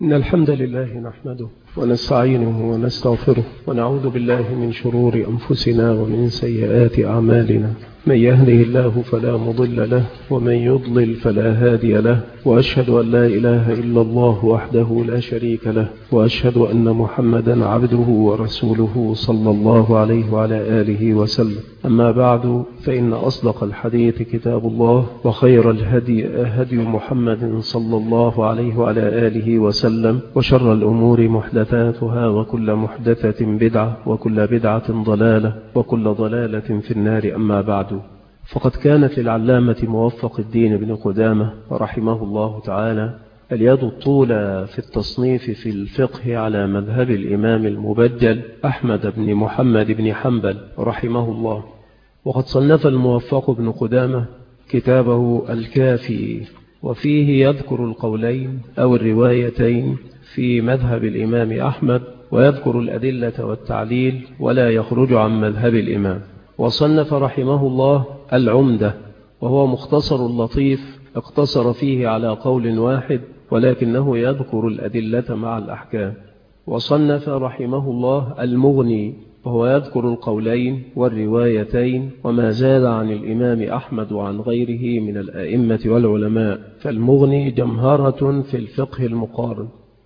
إن الحمد لله نحمده ونستعينه ونستغفره ونعوذ بالله من شرور أنفسنا ومن سيئات أعمالنا. من يهده الله فلا مضل له ومن يضلل فلا هادي له، وأشهد أن لا إله إلا الله وحده لا شريك له، وأشهد أن محمدا عبده ورسوله صلى الله عليه وعلى آله وسلم. أما بعد، فإن أصدق الحديث كتاب الله، وخير الهدي هدي محمد صلى الله عليه وعلى آله وسلم، وشر الأمور محدثاتها، وكل محدثة بدعة، وكل بدعة ضلالة، وكل ضلالة في النار. أما بعد، فقد كانت للعلامة موفق الدين بن قدامة رحمه الله تعالى اليد الطولى في التصنيف في الفقه على مذهب الإمام المبجل أحمد بن محمد بن حنبل رحمه الله. وقد صنف الموفق بن قدامة كتابه الكافي، وفيه يذكر القولين أو الروايتين في مذهب الإمام أحمد، ويذكر الأدلة والتعليل، ولا يخرج عن مذهب الإمام. وصنف رحمه الله العمدة، وهو مختصر لطيف اقتصر فيه على قول واحد، ولكنه يذكر الأدلة مع الأحكام. وصنف رحمه الله المغني، وهو يذكر القولين والروايتين وما زاد عن الإمام أحمد وعن غيره من الأئمة والعلماء، فالمغني جمهرة في الفقه المقارن.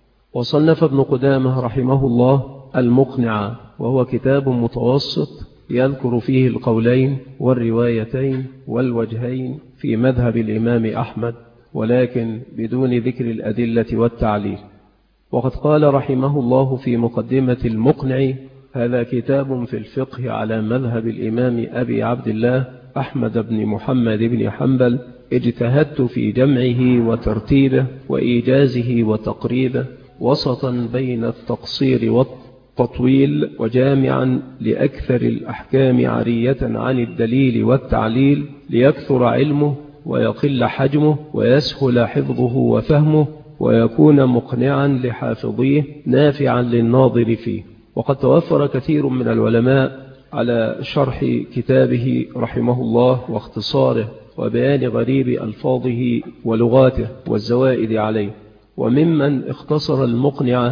وصنف ابن قدامة رحمه الله المقنع، وهو كتاب متوسط يذكر فيه القولين والروايتين والوجهين في مذهب الإمام أحمد، ولكن بدون ذكر الأدلة والتعليل. وقد قال رحمه الله في مقدمة المقنع: هذا كتاب في الفقه على مذهب الإمام أبي عبد الله أحمد بن محمد بن حنبل، اجتهدت في جمعه وترتيبه وإيجازه وتقريبه، وسطا بين التقصير والتطويل، وجامعا لأكثر الأحكام عرية عن الدليل والتعليل، ليكثر علمه ويقل حجمه ويسهل حفظه وفهمه، ويكون مقنعا لحافظيه نافعا للناظر فيه. وقد توفر كثير من العلماء على شرح كتابه رحمه الله واختصاره وبيان غريب ألفاظه ولغاته والزوائد عليه. وممن اختصر المقنع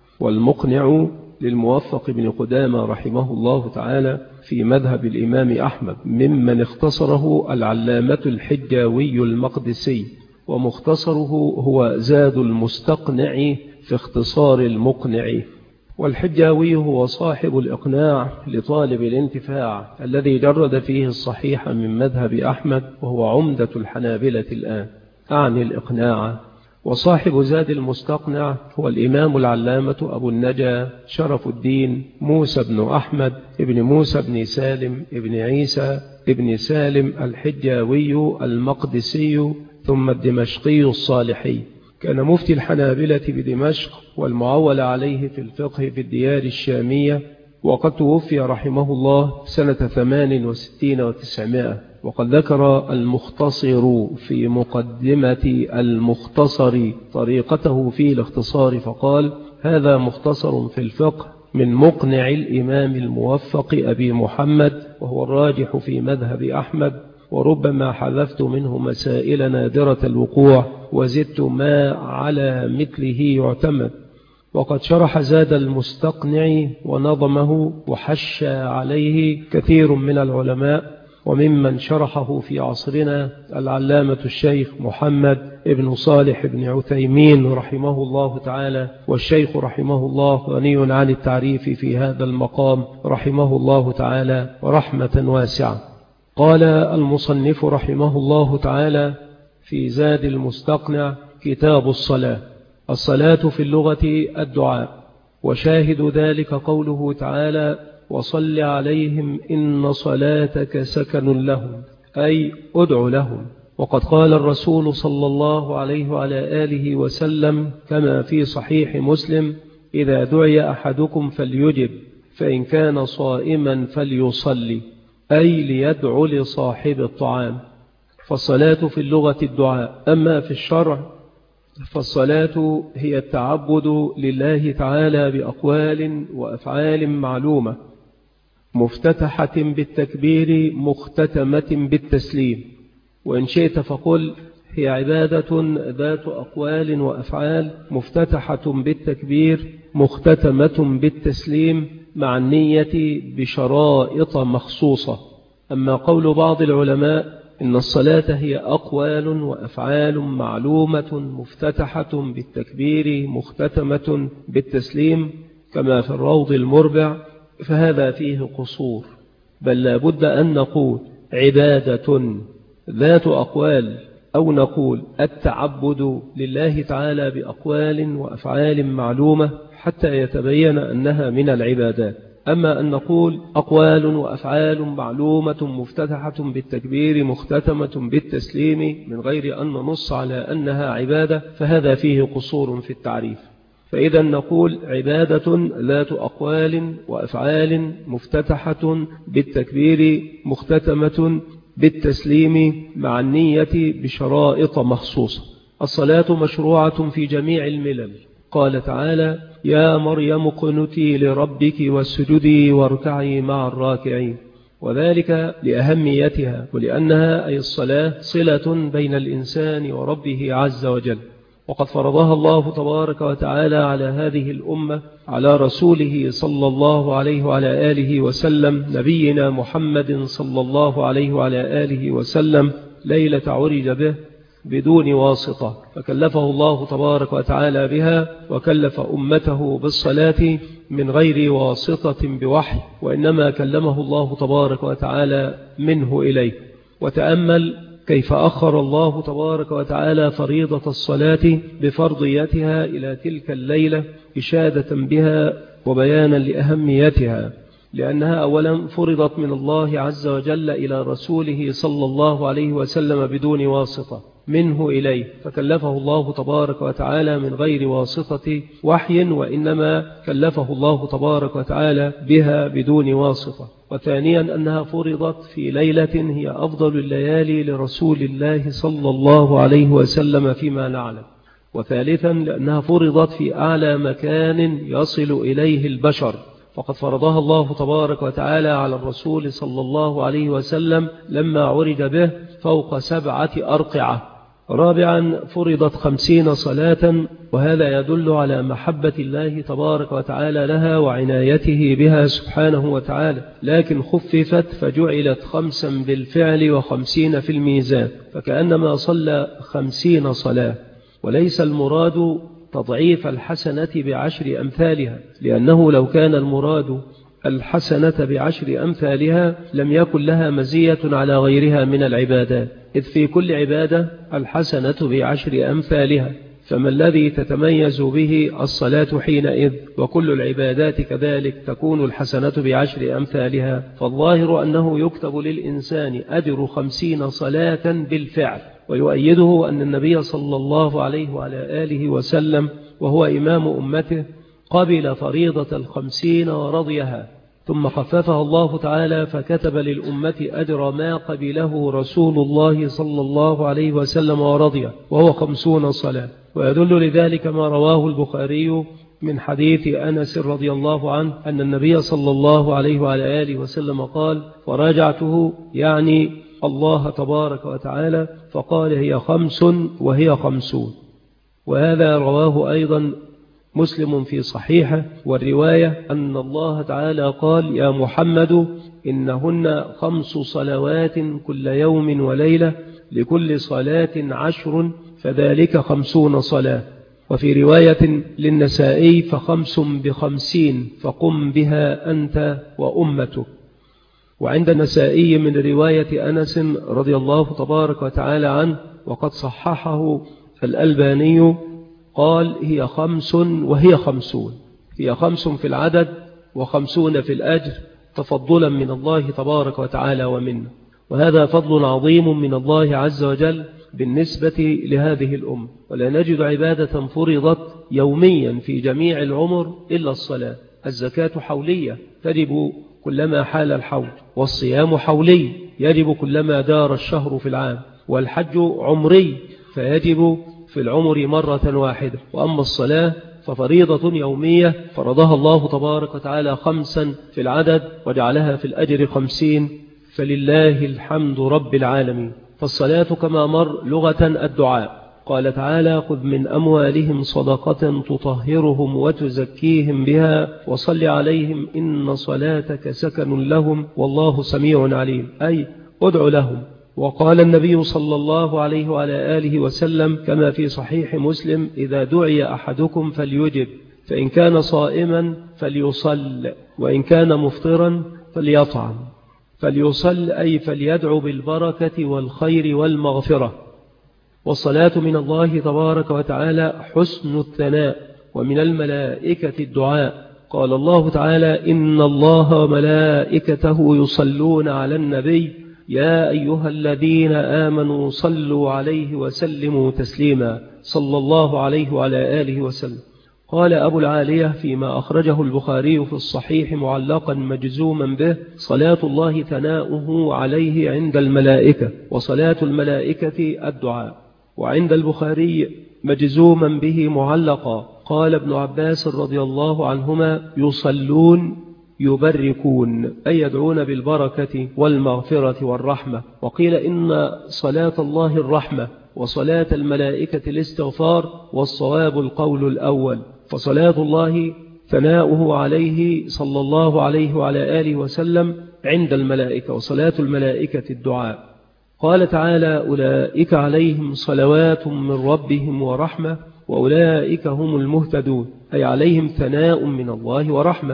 والمقنع للموفق بن قدامة رحمه الله تعالى في مذهب الإمام أحمد، ممن اختصره العلامة الحجاوي المقدسي، ومختصره هو زاد المستقنع في اختصار المقنع. والحجاوي هو صاحب الإقناع لطالب الانتفاع الذي جرد فيه الصحيح من مذهب أحمد، وهو عمدة الحنابلة الآن، أعني الإقناع. وصاحب زاد المستقنع هو الإمام العلامة أبو النجا شرف الدين موسى بن أحمد ابن موسى بن سالم ابن عيسى ابن سالم الحجاوي المقدسي، ثم الدمشقي الصالحي. كان مفتي الحنابلة بدمشق، والمعول عليه في الفقه في الديار الشامية، وقد توفي رحمه الله سنة 68 و900. وقد ذكر المختصر في مقدمة المختصر طريقته في الاختصار فقال: هذا مختصر في الفقه من مقنع الإمام الموفق أبي محمد، وهو الراجح في مذهب أحمد، وربما حذفت منه مسائل نادرة الوقوع وزدت ما على مثله يعتمد. وقد شرح زاد المستقنع ونظمه وحشى عليه كثير من العلماء، وممن شرحه في عصرنا العلامة الشيخ محمد ابن صالح بن عثيمين رحمه الله تعالى، والشيخ رحمه الله غني عن التعريف في هذا المقام رحمه الله تعالى رحمة واسعة. قال المصنف رحمه الله تعالى في زاد المستقنع: كتاب الصلاة. الصلاة في اللغة الدعاء، وشاهد ذلك قوله تعالى: وصل عليهم إن صلاتك سكن لهم، أي أدع لهم. وقد قال الرسول صلى الله عليه وعلى آله وسلم كما في صحيح مسلم: إذا دعي أحدكم فليجب، فإن كان صائما فليصلي، أي ليدعو لصاحب الطعام. فالصلاة في اللغة الدعاء. أما في الشرع فالصلاة هي التعبد لله تعالى بأقوال وأفعال معلومة، مفتتحة بالتكبير مختتمة بالتسليم. وإن شئت فقل: هي عبادة ذات أقوال وأفعال مفتتحة بالتكبير مختتمة بالتسليم مع النية بشرائط مخصوصة. أما قول بعض العلماء إن الصلاة هي أقوال وأفعال معلومة مفتتحة بالتكبير مختتمة بالتسليم كما في الروض المربع، فهذا فيه قصور، بل لا بد أن نقول عبادة ذات أقوال، أو نقول التعبد لله تعالى بأقوال وأفعال معلومة حتى يتبين أنها من العبادات. أما أن نقول أقوال وأفعال معلومة مفتتحة بالتكبير مختتمة بالتسليم من غير أن ننص على أنها عبادة، فهذا فيه قصور في التعريف. فإذا نقول عبادة ذات أقوال وأفعال مفتتحة بالتكبير مختتمة بالتسليم مع النية بشرائط مخصوصة. الصلاة مشروعة في جميع الملل. قال تعالى: يا مريم اقنتي لربك واسجدي واركعي مع الراكعين، وذلك لأهميتها ولأنها أي الصلاة صلة بين الإنسان وربه عز وجل، وقد فرضها الله تبارك وتعالى على هذه الأمة على رسوله صلى الله عليه وعلى آله وسلم، نبينا محمد صلى الله عليه وعلى آله وسلم، ليلة عرج به بدون واسطة، فكلفه الله تبارك وتعالى بها، وكلف أمته بالصلاة من غير واسطة بوحي، وإنما كلمه الله تبارك وتعالى منه إليه. وتأمل كيف أخر الله تبارك وتعالى فريضة الصلاة بفرضيتها إلى تلك الليلة إشادة بها وبيانا لأهميتها، لأنها أولا فرضت من الله عز وجل إلى رسوله صلى الله عليه وسلم بدون واسطة منه إليه، فكلفه الله تبارك وتعالى من غير واسطة وحي، وإنما كلفه الله تبارك وتعالى بها بدون واسطة. وثانيا أنها فرضت في ليلة هي أفضل الليالي لرسول الله صلى الله عليه وسلم فيما نعلم. وثالثا لأنها فرضت في أعلى مكان يصل إليه البشر، فقد فرضها الله تبارك وتعالى على الرسول صلى الله عليه وسلم لما عرج به فوق 7 أرقعة. رابعا فرضت 50 صلاة، وهذا يدل على محبة الله تبارك وتعالى لها وعنايته بها سبحانه وتعالى، لكن خففت فجعلت 5 بالفعل و50 في الميزان، فكأنما صلى 50 صلاة. وليس المراد تضعيف الحسنة ب10 أمثالها، لأنه لو كان المراد الحسنة ب10 أمثالها لم يكن لها مزية على غيرها من العبادات، إذ في كل عبادة الحسنة ب10 أمثالها، فما الذي تتميز به الصلاة حينئذ؟ وكل العبادات كذلك تكون الحسنة ب10 أمثالها. فالظاهر أنه يكتب للإنسان أجر 50 صلاة بالفعل. ويؤيده أن النبي صلى الله عليه وعلى آله وسلم وهو إمام أمته قبل فريضة 50 ورضيها، ثم خففها الله تعالى فكتب للأمة أجر ما قبله رسول الله صلى الله عليه وسلم ورضيه، وهو 50 صلاة. ويدل لذلك ما رواه البخاري من حديث أنس رضي الله عنه أن النبي صلى الله عليه وعلى آله وسلم قال: وراجعته يعني الله تبارك وتعالى فقال: هي 5 وهي 50. وهذا رواه أيضا مسلم في صحيحه، والرواية أن الله تعالى قال: يا محمد إنهن 5 صلوات كل يوم وليلة، لكل صلاة 10، فذلك 50 صلاة. وفي رواية للنسائي: ف5 ب50 فقم بها أنت وأمتك. وعند النسائي من رواية أنس رضي الله تبارك وتعالى عنه وقد صححه الألباني قال: هي 5 وهي 50، هي 5 في العدد و50 في الأجر، تفضلا من الله تبارك وتعالى ومنه. وهذا فضل عظيم من الله عز وجل بالنسبة لهذه الأمة. ولا نجد عبادة فرضت يوميا في جميع العمر إلا الصلاة. الزكاة حولية تجب كلما حال الحول، والصيام حولي يجب كلما دار الشهر في العام، والحج عمري فيجب في العمر مرة واحدة. وأما الصلاة ففريضة يومية فرضها الله تبارك وتعالى 5 في العدد وجعلها في الأجر 50، فلله الحمد رب العالمين. فالصلاة كما مر لغة الدعاء. قال تعالى: خذ من أموالهم صدقة تطهرهم وتزكيهم بها وصل عليهم إن صلاتك سكن لهم والله سميع عليم، أي ادع لهم. وقال النبي صلى الله عليه وعلى آله وسلم كما في صحيح مسلم: إذا دعي أحدكم فليجب، فإن كان صائما فليصل، وإن كان مفطرا فليطعم. فليصل أي فليدعو بالبركة والخير والمغفرة. والصلاة من الله تبارك وتعالى حسن الثناء، ومن الملائكة الدعاء. قال الله تعالى: إن الله وملائكته يصلون على النبي يا أيها الذين آمنوا صلوا عليه وسلموا تسليما، صلى الله عليه وعلى آله وسلم. قال أبو العالية فيما أخرجه البخاري في الصحيح معلقا مجزوما به: صلاة الله ثناؤه عليه عند الملائكة، وصلاة الملائكة الدعاء. وعند البخاري مجزوما به معلقا: قال ابن عباس رضي الله عنهما: يصلون يبركون، أي يدعون بالبركة والمغفرة والرحمة. وقيل إن صلاة الله الرحمة وصلاة الملائكة الاستغفار، والصواب القول الأول. فصلاة الله ثناؤه عليه صلى الله عليه وعلى آله وسلم عند الملائكة، وصلاة الملائكة الدعاء. قال تعالى: أولئك عليهم صلوات من ربهم ورحمة وأولئك هم المهتدون، أي عليهم ثناء من الله ورحمة.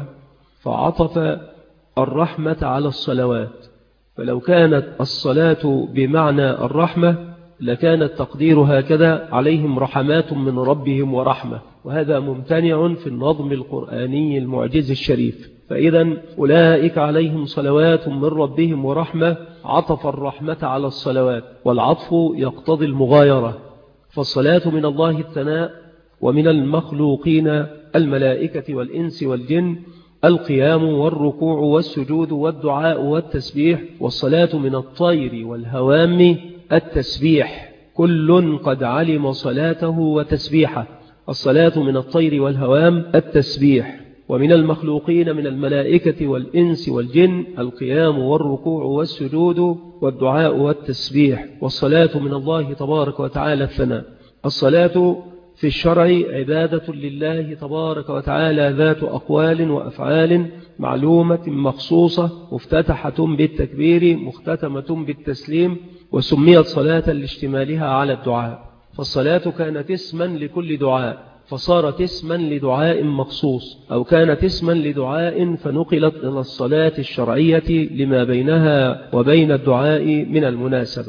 فعطف الرحمة على الصلوات، فلو كانت الصلاة بمعنى الرحمة لكان التقدير هكذا: عليهم رحمات من ربهم ورحمة، وهذا ممتنع في النظم القرآني المعجز الشريف. فإذا أولئك عليهم صلوات من ربهم ورحمة، عطف الرحمة على الصلوات، والعطف يقتضي المغايرة. فالصلاة من الله الثناء، ومن المخلوقين الملائكة والإنس والجن القيام والركوع والسجود والدعاء والتسبيح. والصلاة من الطير والهوام التسبيح، كل قد علم صلاته وتسبيحه. الصلاة من الطير والهوام التسبيح. ومن المخلوقين من الملائكة والإنس والجن القيام والركوع والسجود والدعاء والتسبيح. والصلاة من الله تبارك وتعالى الثناء. الصلاة في الشرع عبادة لله تبارك وتعالى ذات أقوال وأفعال معلومة مخصوصة، مفتتحة بالتكبير مختتمة بالتسليم، وسميت صلاة لاشتمالها على الدعاء. فالصلاة كانت اسما لكل دعاء فصارت اسما لدعاء مخصوص، أو كانت اسما لدعاء فنقلت إلى الصلاة الشرعية لما بينها وبين الدعاء من المناسبة.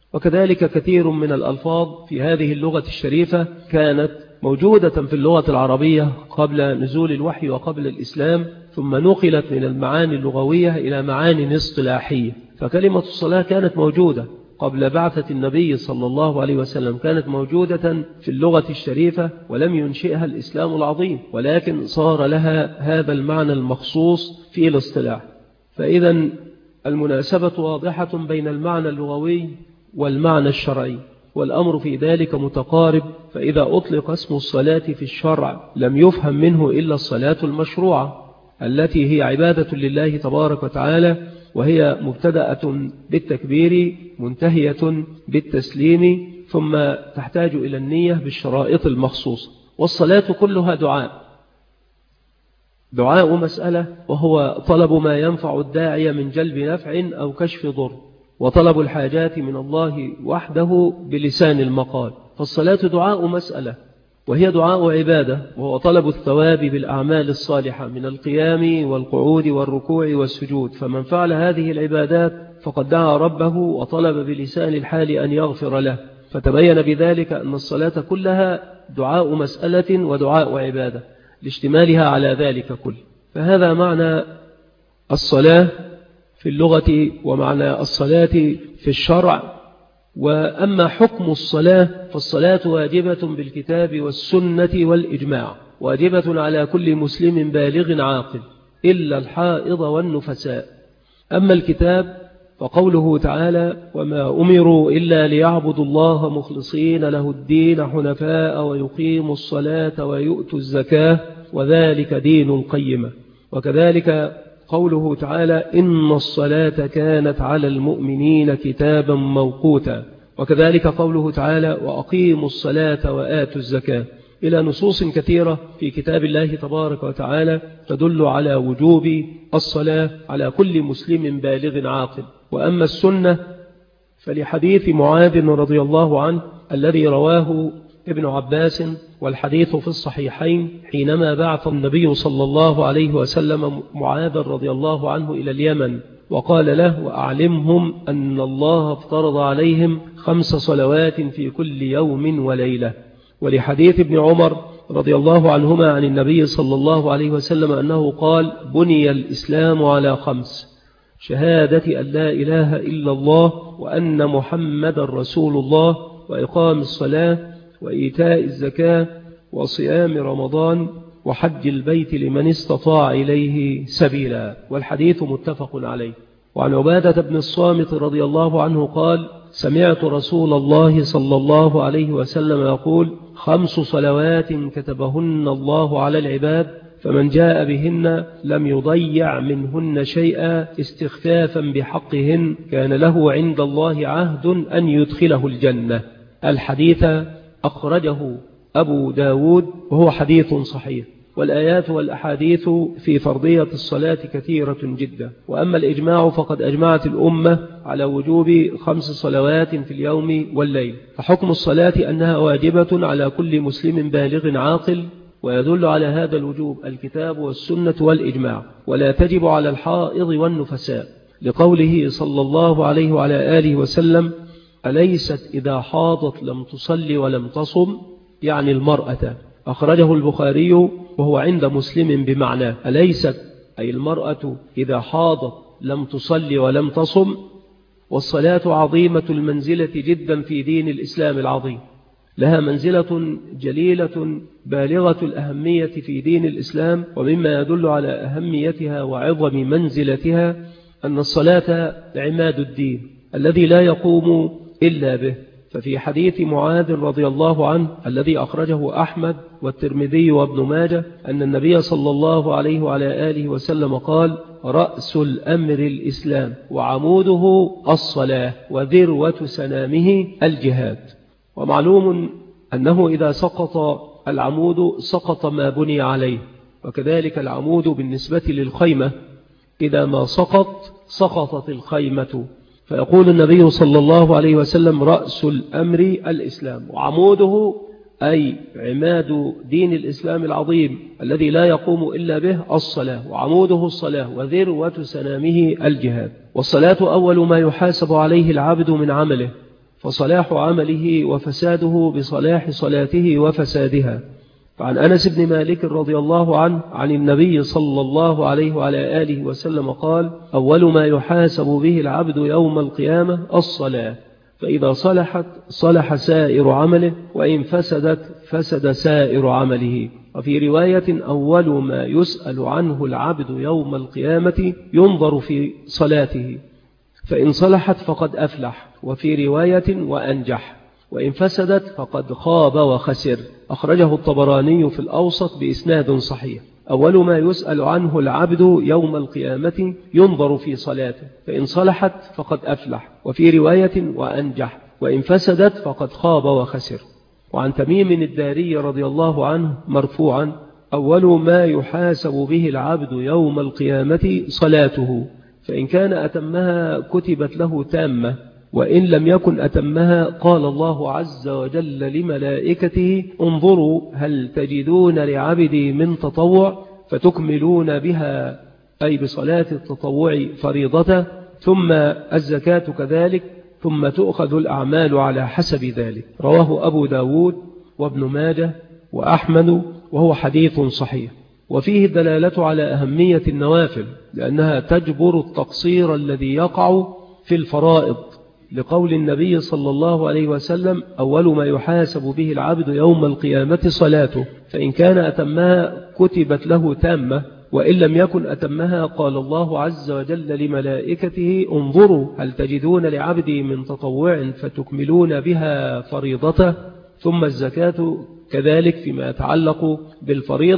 وكذلك كثير من الألفاظ في هذه اللغة الشريفة كانت موجودة في اللغة العربية قبل نزول الوحي وقبل الإسلام، ثم نقلت من المعاني اللغوية إلى معاني اصطلاحية. فكلمة الصلاة كانت موجودة قبل بعثة النبي صلى الله عليه وسلم، كانت موجودة في اللغة الشريفة ولم ينشئها الإسلام العظيم، ولكن صار لها هذا المعنى المخصوص في الاصطلاح. فإذا المناسبة واضحة بين المعنى اللغوي والمعنى الشرعي، والأمر في ذلك متقارب. فإذا أطلق اسم الصلاة في الشرع لم يفهم منه إلا الصلاة المشروعة التي هي عبادة لله تبارك وتعالى، وهي مبتدأة بالتكبير منتهية بالتسليم، ثم تحتاج إلى النية بالشرائط المخصوصة. والصلاة كلها دعاء مسألة، وهو طلب ما ينفع الداعي من جلب نفع أو كشف ضر، وطلب الحاجات من الله وحده بلسان المقال. فالصلاة دعاء مسألة، وهي دعاء عبادة، وهو طلب الثواب بالأعمال الصالحة من القيام والقعود والركوع والسجود. فمن فعل هذه العبادات فقد دعا ربه وطلب بلسان الحال أن يغفر له. فتبين بذلك أن الصلاة كلها دعاء مسألة ودعاء عبادة لاشتمالها على ذلك كله. فهذا معنى الصلاة في اللغة ومعنى الصلاة في الشرع. وأما حكم الصلاة فالصلاة واجبة بالكتاب والسنة والإجماع، واجبة على كل مسلم بالغ عاقل إلا الحائض والنفساء. أما الكتاب فقوله تعالى: وما أمروا إلا ليعبدوا الله مخلصين له الدين حنفاء ويقيموا الصلاة ويؤتوا الزكاة وذلك دين القيمة. وكذلك قوله تعالى إن الصلاة كانت على المؤمنين كتابا موقوتا، وكذلك قوله تعالى وأقيموا الصلاة وآتوا الزكاة، إلى نصوص كثيرة في كتاب الله تبارك وتعالى تدل على وجوب الصلاة على كل مسلم بالغ عاقل. وأما السنة فلحديث معاذ رضي الله عنه الذي رواه ابن عباس، والحديث في الصحيحين، حينما بعث النبي صلى الله عليه وسلم معاذ رضي الله عنه إلى اليمن وقال له وأعلمهم أن الله افترض عليهم 5 صلوات في كل يوم وليلة. ولحديث ابن عمر رضي الله عنهما عن النبي صلى الله عليه وسلم أنه قال بني الإسلام على 5: شهادة أن لا إله إلا الله وأن محمد رسول الله وإقام الصلاة وإيتاء الزكاة وصيام رمضان وحج البيت لمن استطاع إليه سبيلا. والحديث متفق عليه. وعن عبادة بن الصامت رضي الله عنه قال سمعت رسول الله صلى الله عليه وسلم يقول 5 صلوات كتبهن الله على العباد فمن جاء بهن لم يضيع منهن شيئا استخفافا بحقهن كان له عند الله عهد أن يدخله الجنة. الحديث أخرجه أبو داود وهو حديث صحيح. والآيات والأحاديث في فرضية الصلاة كثيرة جدا. وأما الإجماع فقد أجمعت الأمة على وجوب 5 صلوات في اليوم والليل. فحكم الصلاة أنها واجبة على كل مسلم بالغ عاقل، ويدل على هذا الوجوب الكتاب والسنة والإجماع، ولا تجب على الحائض والنفساء، لقوله صلى الله عليه وعلى آله وسلم أليست إذا حاضت لم تصلي ولم تصم، يعني المرأة. أخرجه البخاري وهو عند مسلم بمعناه أليست أي المرأة إذا حاضت لم تصلي ولم تصم. والصلاة عظيمة المنزلة جدا في دين الإسلام العظيم، لها منزلة جليلة بالغة الأهمية في دين الإسلام. ومما يدل على أهميتها وعظم منزلتها أن الصلاة عماد الدين الذي لا يقوم إلا به. ففي حديث معاذ رضي الله عنه الذي أخرجه أحمد والترمذي وابن ماجه أن النبي صلى الله عليه وعلى آله وسلم قال رأس الأمر الإسلام وعموده الصلاة وذروة سنامه الجهاد. ومعلوم أنه إذا سقط العمود سقط ما بني عليه، وكذلك العمود بالنسبة للخيمة إذا ما سقطت الخيمة. فيقول النبي صلى الله عليه وسلم رأس الأمر الإسلام وعموده أي عماد دين الإسلام العظيم الذي لا يقوم إلا به الصلاة، وعموده الصلاة وذروة سنامه الجهاد. والصلاة أول ما يحاسب عليه العبد من عمله، فصلاح عمله وفساده بصلاح صلاته وفسادها. فعن أنس بن مالك رضي الله عنه عن النبي صلى الله عليه وعلى آله وسلم قال أول ما يحاسب به العبد يوم القيامة الصلاة، فإذا صلحت صلح سائر عمله، وإن فسدت فسد سائر عمله. وفي رواية أول ما يسأل عنه العبد يوم القيامة ينظر في صلاته، فإن صلحت فقد أفلح، وفي رواية وأنجح، وإن فسدت فقد خاب وخسر. أخرجه الطبراني في الأوسط بإسناد صحيح. أول ما يسأل عنه العبد يوم القيامة ينظر في صلاته، فإن صلحت فقد أفلح، وفي رواية وأنجح، وإن فسدت فقد خاب وخسر. وعن تميم الداري رضي الله عنه مرفوعا أول ما يحاسب به العبد يوم القيامة صلاته، فإن كان أتمها كتبت له تامة، وإن لم يكن أتمها قال الله عز وجل لملائكته انظروا هل تجدون لعبدي من تطوع فتكملون بها، أي بصلاة التطوع فريضته، ثم الزكاة كذلك، ثم تؤخذ الأعمال على حسب ذلك. رواه أبو داود وابن ماجه وأحمد وهو حديث صحيح. وفيه الدلالة على أهمية النوافل، لأنها تجبر التقصير الذي يقع في الفرائض، لقول النبي صلى الله عليه وسلم أول ما يحاسب به العبد يوم القيامة صلاته، فإن كان أتمها كتبت له تامة، وإن لم يكن أتمها قال الله عز وجل لملائكته انظروا هل تجدون لعبدي من تطوع فتكملون بها فريضته، ثم الزكاة كذلك فيما يتعلق بالفريضة،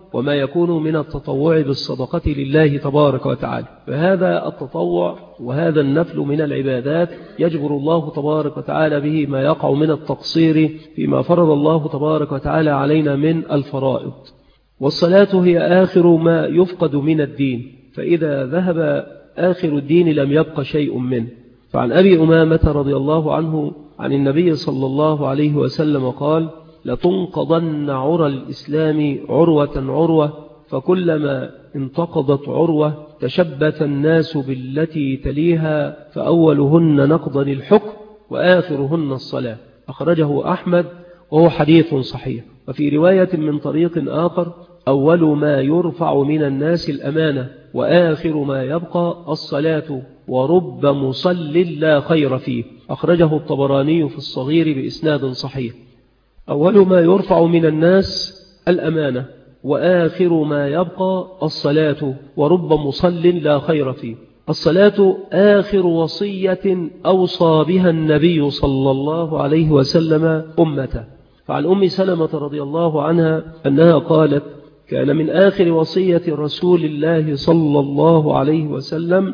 وما يكون من التطوع بالصدقة لله تبارك وتعالى. فهذا التطوع وهذا النفل من العبادات يجبر الله تبارك وتعالى به ما يقع من التقصير فيما فرض الله تبارك وتعالى علينا من الفرائض. والصلاة هي آخر ما يفقد من الدين، فإذا ذهب آخر الدين لم يبق شيء منه. فعن أبي أمامة رضي الله عنه عن النبي صلى الله عليه وسلم قال: لتنقضن عرى الإسلام عروة عروة، فكلما انتقضت عروة تشبث الناس بالتي تليها، فأولهن نقضا الحكم وآخرهن الصلاة. أخرجه أحمد وهو حديث صحيح. وفي رواية من طريق آخر: أول ما يرفع من الناس الأمانة، وآخر ما يبقى الصلاة، ورب مصل لا خير فيه. أخرجه الطبراني في الصغير بإسناد صحيح. أول ما يرفع من الناس الأمانة، وآخر ما يبقى الصلاة، ورب مصل لا خير فيه. الصلاة آخر وصية أوصى بها النبي صلى الله عليه وسلم أمته. فعن أم سلمة رضي الله عنها أنها قالت: كان من آخر وصية رسول الله صلى الله عليه وسلم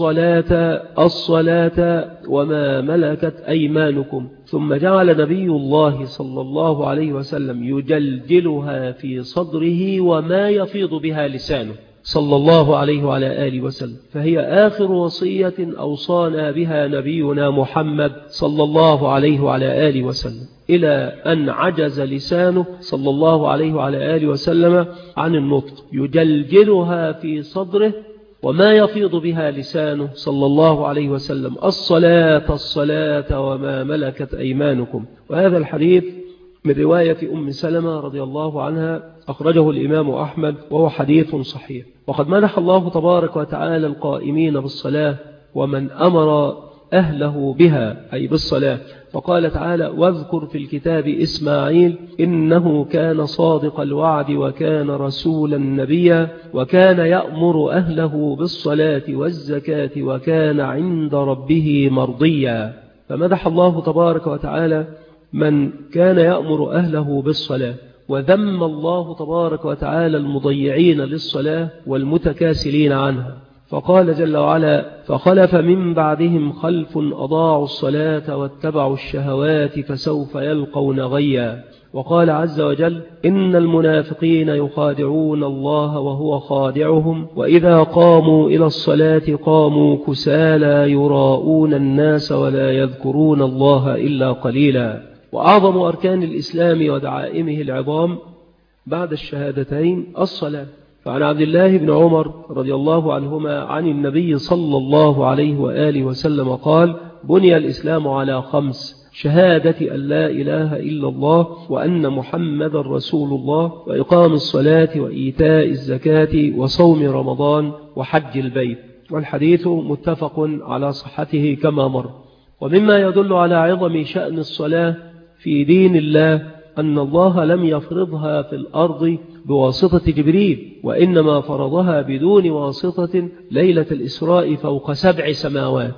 الصلاة وما ملكت أيمانكم. ثم جعل نبي الله صلى الله عليه وسلم يجلجلها في صدره وما يفيض بها لسانه صلى الله عليه وعلى آله وسلم. فهي آخر وصية أوصانا بها نبينا محمد صلى الله عليه وعلى آله وسلم، إلى أن عجز لسانه صلى الله عليه وعلى آله وسلم عن النطق، يجلجلها في صدره وما يفيض بها لسانه صلى الله عليه وسلم: الصلاة وما ملكت أيمانكم. وهذا الحديث من رواية أم سلمة رضي الله عنها، أخرجه الإمام أحمد وهو حديث صحيح. وقد منح الله تبارك وتعالى القائمين بالصلاة ومن أمر أهله بها أي بالصلاة، فقال تعالى: واذكر في الكتاب إسماعيل إنه كان صادق الوعد وكان رسولا نبيا وكان يأمر أهله بالصلاة والزكاة وكان عند ربه مرضيا. فمدح الله تبارك وتعالى من كان يأمر أهله بالصلاة، وذم الله تبارك وتعالى المضيعين للصلاة والمتكاسلين عنها. فقال جل وعلا: فخلف من بعدهم خلف أضاعوا الصلاة واتبعوا الشهوات فسوف يلقون غيا. وقال عز وجل: إن المنافقين يخادعون الله وهو خادعهم وإذا قاموا إلى الصلاة قاموا كسالى يراءون الناس ولا يذكرون الله إلا قليلا. وأعظم أركان الإسلام ودعائمه العظام بعد الشهادتين الصلاة. فعن عبد الله بن عمر رضي الله عنهما عن النبي صلى الله عليه وآله وسلم قال: بني الإسلام على 5: شهادة أن لا إله إلا الله وأن محمد رسول الله وإقام الصلاة وإيتاء الزكاة وصوم رمضان وحج البيت. والحديث متفق على صحته كما مر. ومما يدل على عظم شأن الصلاة في دين الله أن الله لم يفرضها في الأرض بواسطة جبريل، وإنما فرضها بدون واسطة ليلة الإسراء فوق 7 سماوات،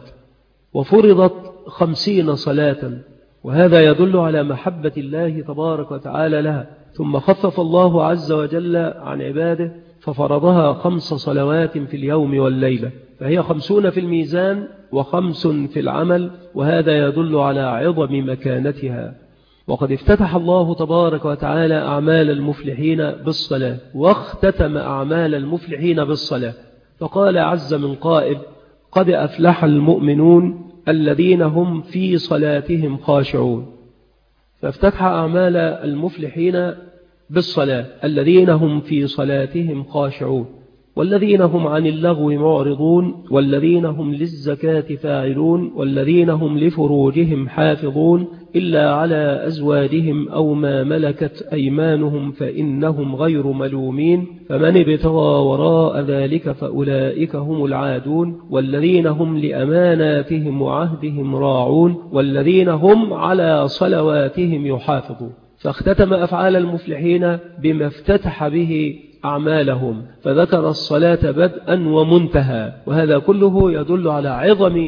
وفرضت 50 صلاة، وهذا يدل على محبة الله تبارك وتعالى لها. ثم خفف الله عز وجل عن عباده ففرضها 5 صلوات في اليوم والليلة، فهي 50 في الميزان و5 في العمل، وهذا يدل على عظم مكانتها. وقد افتتح الله تبارك وتعالى أعمال المفلحين بالصلاة، واختتم أعمال المفلحين بالصلاة، فقال عز من قائل: قد أفلح المؤمنون الذين هم في صلاتهم خاشعون. فافتتح أعمال المفلحين بالصلاة الذين هم في صلاتهم خاشعون، والذين هم عن اللغو معرضون، والذين هم للزكاة فاعلون، والذين هم لفروجهم حافظون إلا على أزواجهم أو ما ملكت أيمانهم فإنهم غير ملومين، فمن ابتغى وراء ذلك فأولئك هم العادون، والذين هم لأماناتهم وعهدهم راعون، والذين هم على صلواتهم يحافظون. فاختتم أفعال المفلحين بما افتتح به أعمالهم، فذكر الصلاة بدءا ومنتهى، وهذا كله يدل على عظم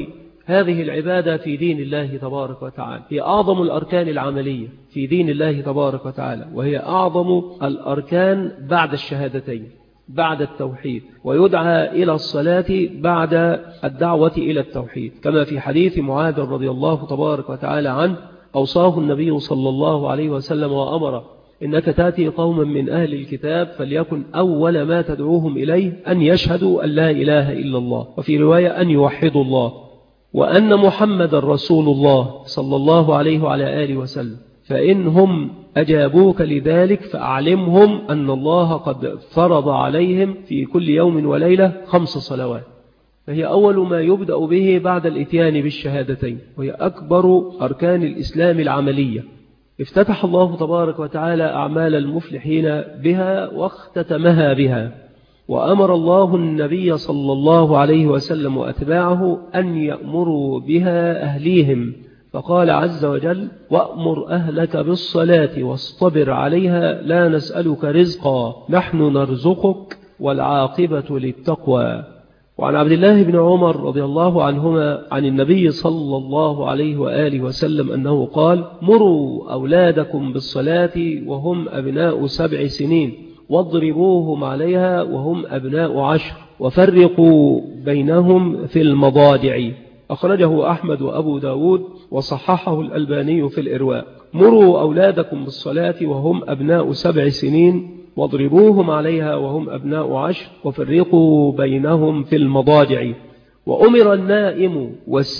هذه العبادة في دين الله تبارك وتعالى هي أعظم الأركان العملية في دين الله تبارك وتعالى، وهي أعظم الأركان بعد الشهادتين، بعد التوحيد، ويدعى إلى الصلاة بعد الدعوة إلى التوحيد، كما في حديث معاذ رضي الله تبارك وتعالى عنه أوصاه النبي صلى الله عليه وسلم وأمر: إنك تأتي قوما من أهل الكتاب فليكن أول ما تدعوهم إليه أن يشهدوا أن لا إله إلا الله، وفي رواية أن يوحدوا الله، وأن محمد رسول الله صلى الله عليه وعلى آله وسلم، فإنهم أجابوك لذلك فأعلمهم أن الله قد فرض عليهم في كل يوم وليلة 5 صلوات. فهي أول ما يبدأ به بعد الإتيان بالشهادتين، وهي أكبر أركان الإسلام العملية. افتتح الله تبارك وتعالى أعمال المفلحين بها واختتمها بها، وأمر الله النبي صلى الله عليه وسلم وأتباعه أن يأمروا بها أهليهم، فقال عز وجل: وأمر أهلك بالصلاة واصطبر عليها لا نسألك رزقا نحن نرزقك والعاقبة للتقوى. وعن عبد الله بن عمر رضي الله عنهما عن النبي صلى الله عليه وآله وسلم أنه قال: مروا أولادكم بالصلاة وهم أبناء 7 سنين واضربوهم عليها وهم أبناء 10 وفرقوا بينهم في المضاجع. أخرجه أحمد وأبو داود وصححه الألباني في الإرواء. مروا أولادكم بالصلاة وهم أبناء 7 سنين واضربوهم عليها وهم أبناء 10 وفرقوا بينهم في المضاجع. وأمر النائم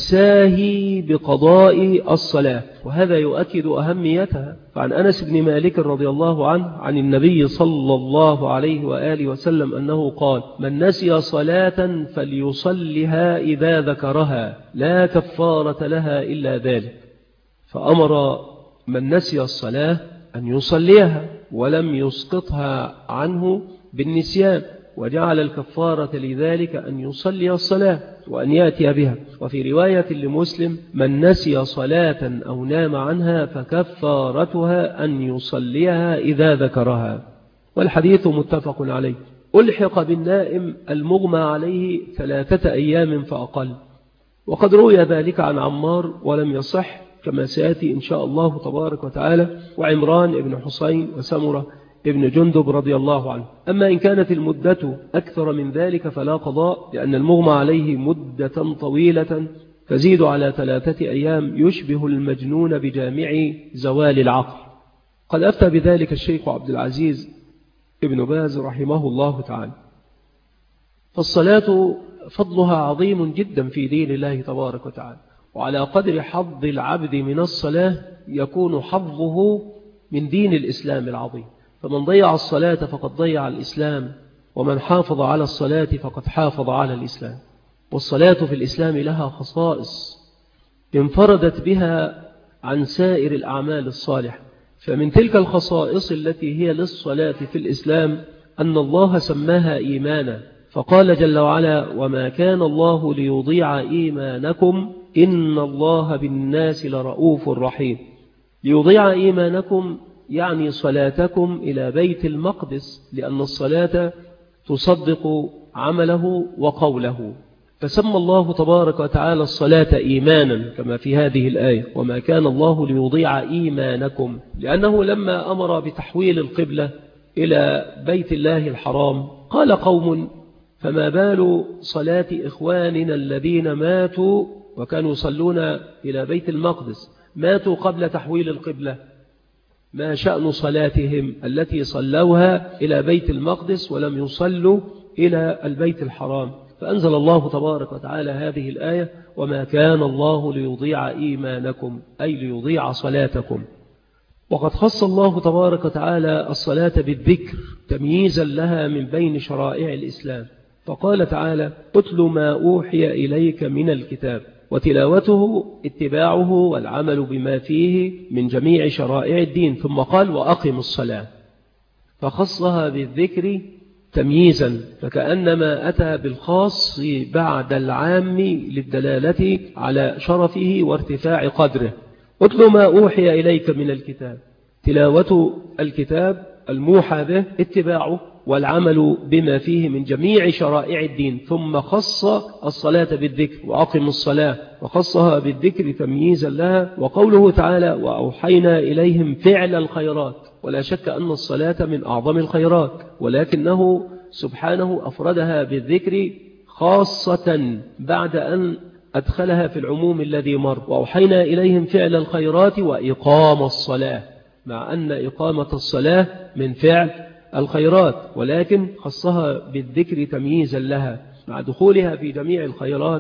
والساهي بقضاء الصلاة، وهذا يؤكد أهميتها. فعن أنس بن مالك رضي الله عنه عن النبي صلى الله عليه وآله وسلم أنه قال: من نسي صلاة فليصلها إذا ذكرها لا كفارة لها إلا ذلك. فأمر من نسي الصلاة أن يصليها ولم يسقطها عنه بالنسيان، وجعل الكفارة لذلك أن يصلي الصلاة وأن يأتي بها. وفي رواية لمسلم: من نسي صلاة أو نام عنها فكفارتها أن يصليها إذا ذكرها. والحديث متفق عليه. ألحق بالنائم المغمى عليه 3 أيام فأقل، وقد روي ذلك عن عمار ولم يصح كما سيأتي إن شاء الله تبارك وتعالى، وعمران بن حسين وسمرة ابن جندب رضي الله عنه. أما إن كانت المدة أكثر من ذلك فلا قضاء، لأن المغمى عليه مدة طويلة تزيد على 3 أيام يشبه المجنون بجامع زوال العقل. قد أفتى بذلك الشيخ عبد العزيز ابن باز رحمه الله تعالى. فالصلاة فضلها عظيم جدا في دين الله تبارك وتعالى، وعلى قدر حظ العبد من الصلاة يكون حظه من دين الإسلام العظيم. فمن ضيع الصلاة فقد ضيع الإسلام، ومن حافظ على الصلاة فقد حافظ على الإسلام. والصلاة في الإسلام لها خصائص انفردت بها عن سائر الأعمال الصالحة. فمن تلك الخصائص التي هي للصلاة في الإسلام أن الله سماها إيمانا، فقال جل وعلا: وما كان الله ليضيع إيمانكم إن الله بالناس لرؤوف رحيم. ليضيع إيمانكم يعني صلاتكم إلى بيت المقدس، لأن الصلاة تصدق عمله وقوله. فسمى الله تبارك وتعالى الصلاة إيمانا كما في هذه الآية: وما كان الله ليضيع إيمانكم، لأنه لما أمر بتحويل القبلة إلى بيت الله الحرام قال قوم: فما بال صلاة إخواننا الذين ماتوا وكانوا يصلون إلى بيت المقدس ماتوا قبل تحويل القبلة، ما شأن صلاتهم التي صلوها إلى بيت المقدس ولم يصلوا إلى البيت الحرام؟ فأنزل الله تبارك وتعالى هذه الآية: وما كان الله ليضيع إيمانكم، أي ليضيع صلاتكم. وقد خص الله تبارك وتعالى الصلاة بالذكر تمييزا لها من بين شرائع الإسلام، فقال تعالى: اتل ما أوحي إليك من الكتاب، وتلاوته اتباعه والعمل بما فيه من جميع شرائع الدين. ثم قال: وأقم الصلاة، فخصها بالذكر تمييزا، فكأنما أتى بالخاص بعد العام للدلالة على شرفه وارتفاع قدره. اتل ما أوحي إليك من الكتاب، تلاوة الكتاب الموحى به، اتباعه والعمل بما فيه من جميع شرائع الدين. ثم خص الصلاة بالذكر وأقم الصلاة، وخصها بالذكر تمييزا لها. وقوله تعالى وأوحينا إليهم فعل الخيرات، ولا شك أن الصلاة من أعظم الخيرات، ولكنه سبحانه أفردها بالذكر خاصة بعد أن أدخلها في العموم الذي مر. وأوحينا إليهم فعل الخيرات وإقام الصلاة، مع أن إقامة الصلاة من فعل الخيرات، ولكن خصها بالذكر تمييزا لها مع دخولها في جميع الخيرات.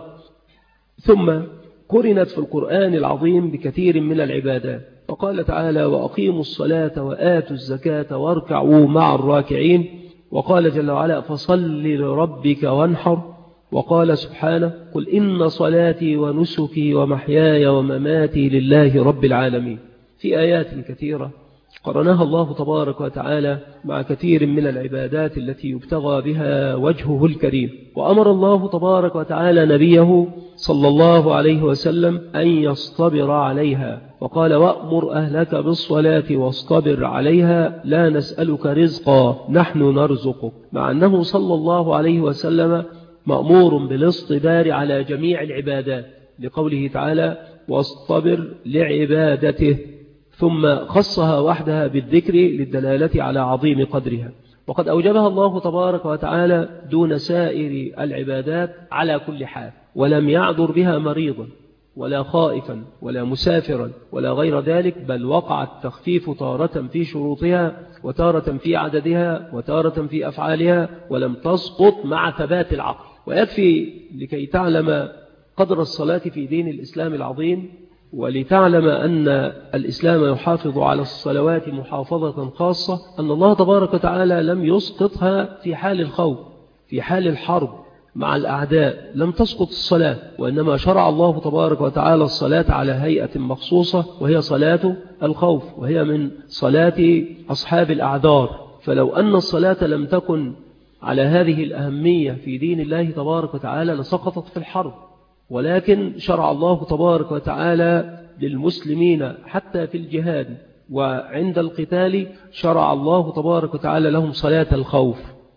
ثم قرنت في القرآن العظيم بكثير من العبادات، وقال تعالى وأقيموا الصلاة وآتوا الزكاة واركعوا مع الراكعين. وقال جل وعلا فصل لربك وانحر. وقال سبحانه قل إن صلاتي ونسكي ومحياي ومماتي لله رب العالمين. في آيات كثيرة قرنها الله تبارك وتعالى مع كثير من العبادات التي يبتغى بها وجهه الكريم. وأمر الله تبارك وتعالى نبيه صلى الله عليه وسلم أن يصطبر عليها، وقال وأمر أهلك بالصلاة واصطبر عليها لا نسألك رزقا نحن نرزقك، مع أنه صلى الله عليه وسلم مأمور بالاصطبار على جميع العبادات لقوله تعالى واصطبر لعبادته، ثم خصها وحدها بالذكر للدلالة على عظيم قدرها. وقد أوجبها الله تبارك وتعالى دون سائر العبادات على كل حال، ولم يعذر بها مريضا ولا خائفا ولا مسافرا ولا غير ذلك، بل وقع التخفيف تارة في شروطها وتارة في عددها وتارة في أفعالها، ولم تسقط مع ثبات العقل. ويكفي لكي تعلم قدر الصلاة في دين الإسلام العظيم، ولتعلم أن الإسلام يحافظ على الصلوات محافظة خاصة، أن الله تبارك وتعالى لم يسقطها في حال الخوف، في حال الحرب مع الأعداء لم تسقط الصلاة، وإنما شرع الله تبارك وتعالى الصلاة على هيئة مخصوصة، وهي صلاة الخوف، وهي من صلاة أصحاب الأعذار. فلو أن الصلاة لم تكن على هذه الأهمية في دين الله تبارك وتعالى لسقطت في الحرب، ولكن شرع الله تبارك وتعالى للمسلمين حتى في الجهاد وعند القتال شرع الله تبارك وتعالى لهم صلاة الخوف،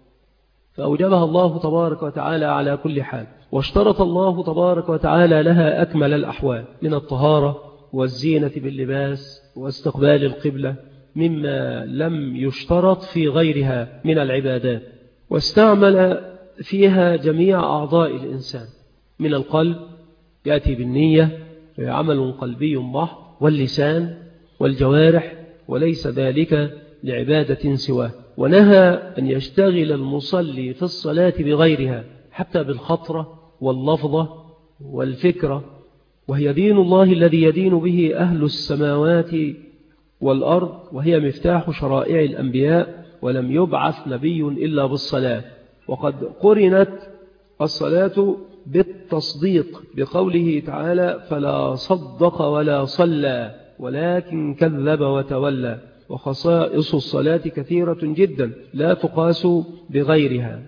فأوجبها الله تبارك وتعالى على كل حال. واشترط الله تبارك وتعالى لها أكمل الأحوال من الطهارة والزينة باللباس واستقبال القبلة، مما لم يشترط في غيرها من العبادات. واستعمل فيها جميع أعضاء الإنسان، من القلب يأتي بالنية عمل قلبي محض، واللسان والجوارح، وليس ذلك لعبادة سواه. ونهى أن يشتغل المصلي في الصلاة بغيرها، حتى بالخطرة واللفظة والفكرة، وهي دين الله الذي يدين به أهل السماوات والأرض، وهي مفتاح شرائع الأنبياء، ولم يبعث نبي إلا بالصلاة. وقد قرنت الصلاة بالتصديق بقوله تعالى فلا صدق ولا صلى ولكن كذب وتولى. وخصائص الصلاة كثيرة جدا لا تقاس بغيرها،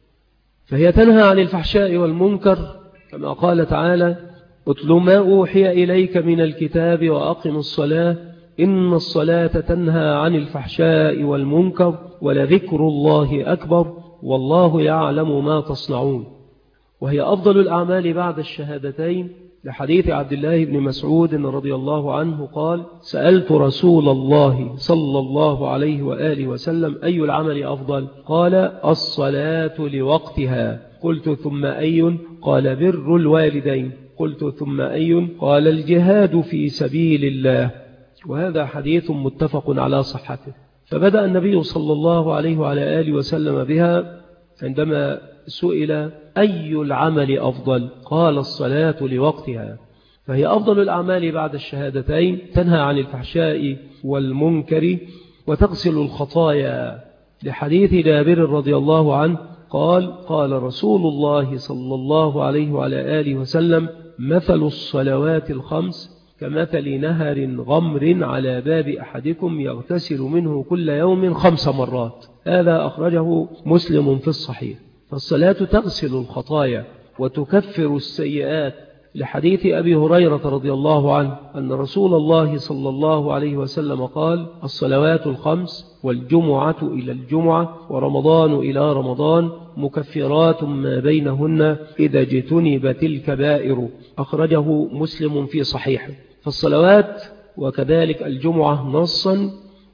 فهي تنهى عن الفحشاء والمنكر كما قال تعالى اتل ما أوحي إليك من الكتاب وأقم الصلاة إن الصلاة تنهى عن الفحشاء والمنكر ولذكر الله أكبر والله يعلم ما تصنعون. وهي أفضل الأعمال بعد الشهادتين، لحديث عبد الله بن مسعود رضي الله عنه قال سألت رسول الله صلى الله عليه وآله وسلم أي العمل أفضل؟ قال الصلاة لوقتها. قلت ثم أي؟ قال بر الوالدين. قلت ثم أي؟ قال الجهاد في سبيل الله. وهذا حديث متفق على صحته. فبدأ النبي صلى الله عليه وعلى آله وسلم بها عندما سئل أي العمل أفضل؟ قال الصلاة لوقتها. فهي أفضل الأعمال بعد الشهادتين، تنهى عن الفحشاء والمنكر وتغسل الخطايا، لحديث جابر رضي الله عنه قال قال رسول الله صلى الله عليه وعلى آله وسلم مثل الصلوات الخمس كمثل نهر غمر على باب أحدكم يغتسل منه كل يوم 5 مرات. هذا أخرجه مسلم في الصحيح. فالصلاة تغسل الخطايا وتكفر السيئات، لحديث أبي هريرة رضي الله عنه أن رسول الله صلى الله عليه وسلم قال: الصلوات الخمس والجمعة إلى الجمعة ورمضان إلى رمضان مكفرات ما بينهن إذا اجتنبت الكبائر. أخرجه مسلم في صحيحه. فالصلوات وكذلك الجمعة نصا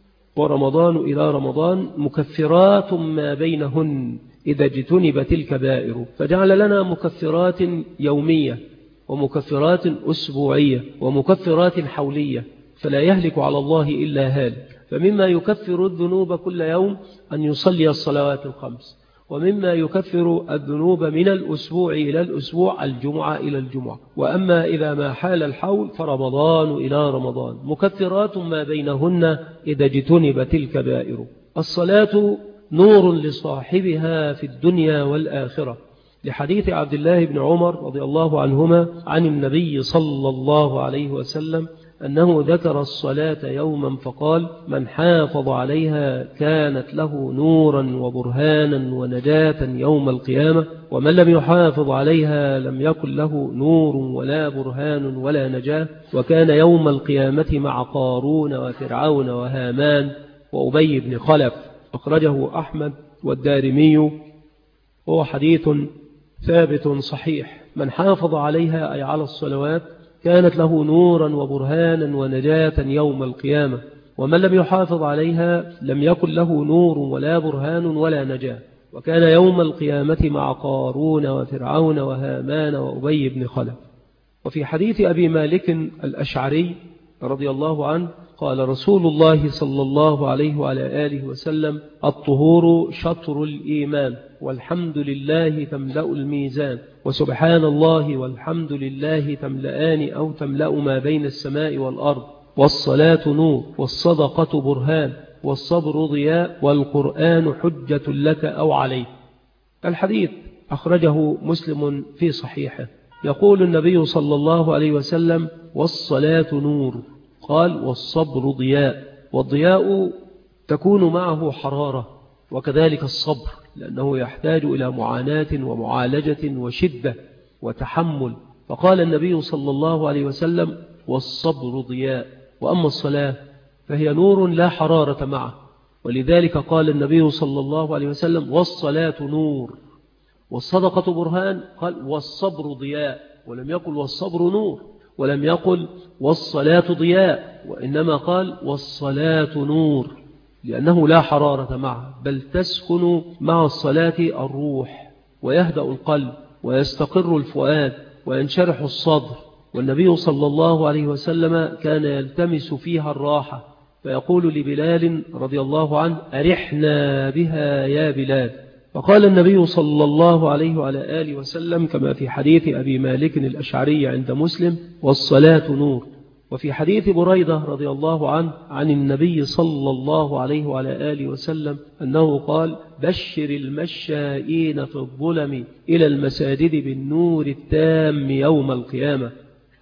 ورمضان إلى رمضان مكفرات ما بينهن إذا اجتنبت الكبائر، فجعل لنا مكفرات يومية ومكفرات أسبوعية ومكفرات حولية، فلا يهلك على الله إلا هالك. فمما يكفر الذنوب كل يوم أن يصلي الصلوات الخمس، ومما يكفر الذنوب من الأسبوع إلى الأسبوع الجمعة إلى الجمعة. وأما إذا ما حال الحول فرمضان إلى رمضان مكفرات ما بينهن إذا اجتنبت الكبائر. الصلاة نور لصاحبها في الدنيا والآخرة، لحديث عبد الله بن عمر رضي الله عنهما عن النبي صلى الله عليه وسلم أنه ذكر الصلاة يوما فقال: من حافظ عليها كانت له نورا وبرهانا ونجاة يوم القيامة، ومن لم يحافظ عليها لم يكن له نور ولا برهان ولا نجاة، وكان يوم القيامة مع قارون وفرعون وهامان وأبي بن خلف. أخرجه أحمد والدارمي، وهو حديث ثابت صحيح. من حافظ عليها أي على الصلوات كانت له نورا وبرهانا ونجاة يوم القيامة، ومن لم يحافظ عليها لم يكن له نور ولا برهان ولا نجاة، وكان يوم القيامة مع قارون وفرعون وهامان وأبي بن خلف. وفي حديث أبي مالك الأشعري رضي الله عنه قال رسول الله صلى الله عليه وعلى آله وسلم: الطهور شطر الإيمان، والحمد لله تملأ الميزان، وسبحان الله والحمد لله تملأان أو تملأ ما بين السماء والأرض، والصلاة نور، والصدقة برهان، والصبر ضياء، والقرآن حجة لك أو عليك. الحديث أخرجه مسلم في صحيحه. يقول النبي صلى الله عليه وسلم: والصلاة نور، قال: والصبر ضياء. والضياء تكون معه حرارة، وكذلك الصبر، لأنه يحتاج إلى معاناة ومعالجة وشدة وتحمل. فقال النبي صلى الله عليه وسلم: والصبر ضياء. وأما الصلاة فهي نور لا حرارة معه، ولذلك قال النبي صلى الله عليه وسلم: والصلاة نور. والصدقة برهان، قال: والصبر ضياء، ولم يقل والصبر نور، ولم يقل والصلاة ضياء، وإنما قال والصلاة نور، لأنه لا حرارة معه، بل تسكن مع الصلاة الروح، ويهدأ القلب، ويستقر الفؤاد، وينشرح الصدر. والنبي صلى الله عليه وسلم كان يلتمس فيها الراحة، فيقول لبلال رضي الله عنه: أرحنا بها يا بلال. فقال النبي صلى الله عليه وعلى آله وسلم كما في حديث أبي مالك الأشعري عند مسلم: والصلاة نور. وفي حديث بريدة رضي الله عنه عن النبي صلى الله عليه وعلى آله وسلم أنه قال: بشر المشائين في الظلم إلى المساجد بالنور التام يوم القيامة.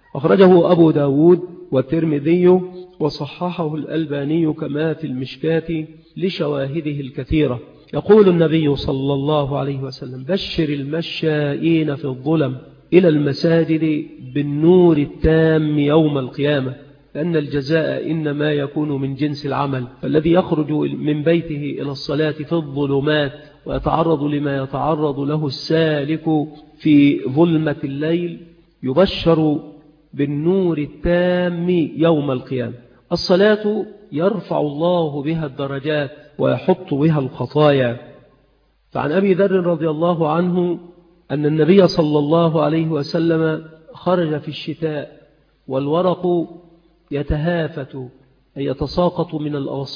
أخرجه أبو داود والترمذي وصححه الألباني كما في المشكاة لشواهده الكثيرة. يقول النبي صلى الله عليه وسلم: بشر المشائين في الظلم إلى المساجد بالنور التام يوم القيامة، لأن الجزاء إنما يكون من جنس العمل. فالذي يخرج من بيته إلى الصلاة في الظلمات ويتعرض لما يتعرض له السالك في ظلمة الليل يبشر بالنور التام يوم القيامة. الصلاة يرفع الله بها الدرجات ويحط بها الخطايا. فعن أبي ذر رضي الله عنه أن النبي صلى الله عليه وسلم خرج في الشتاء والورق يتهافت أي يتساقط من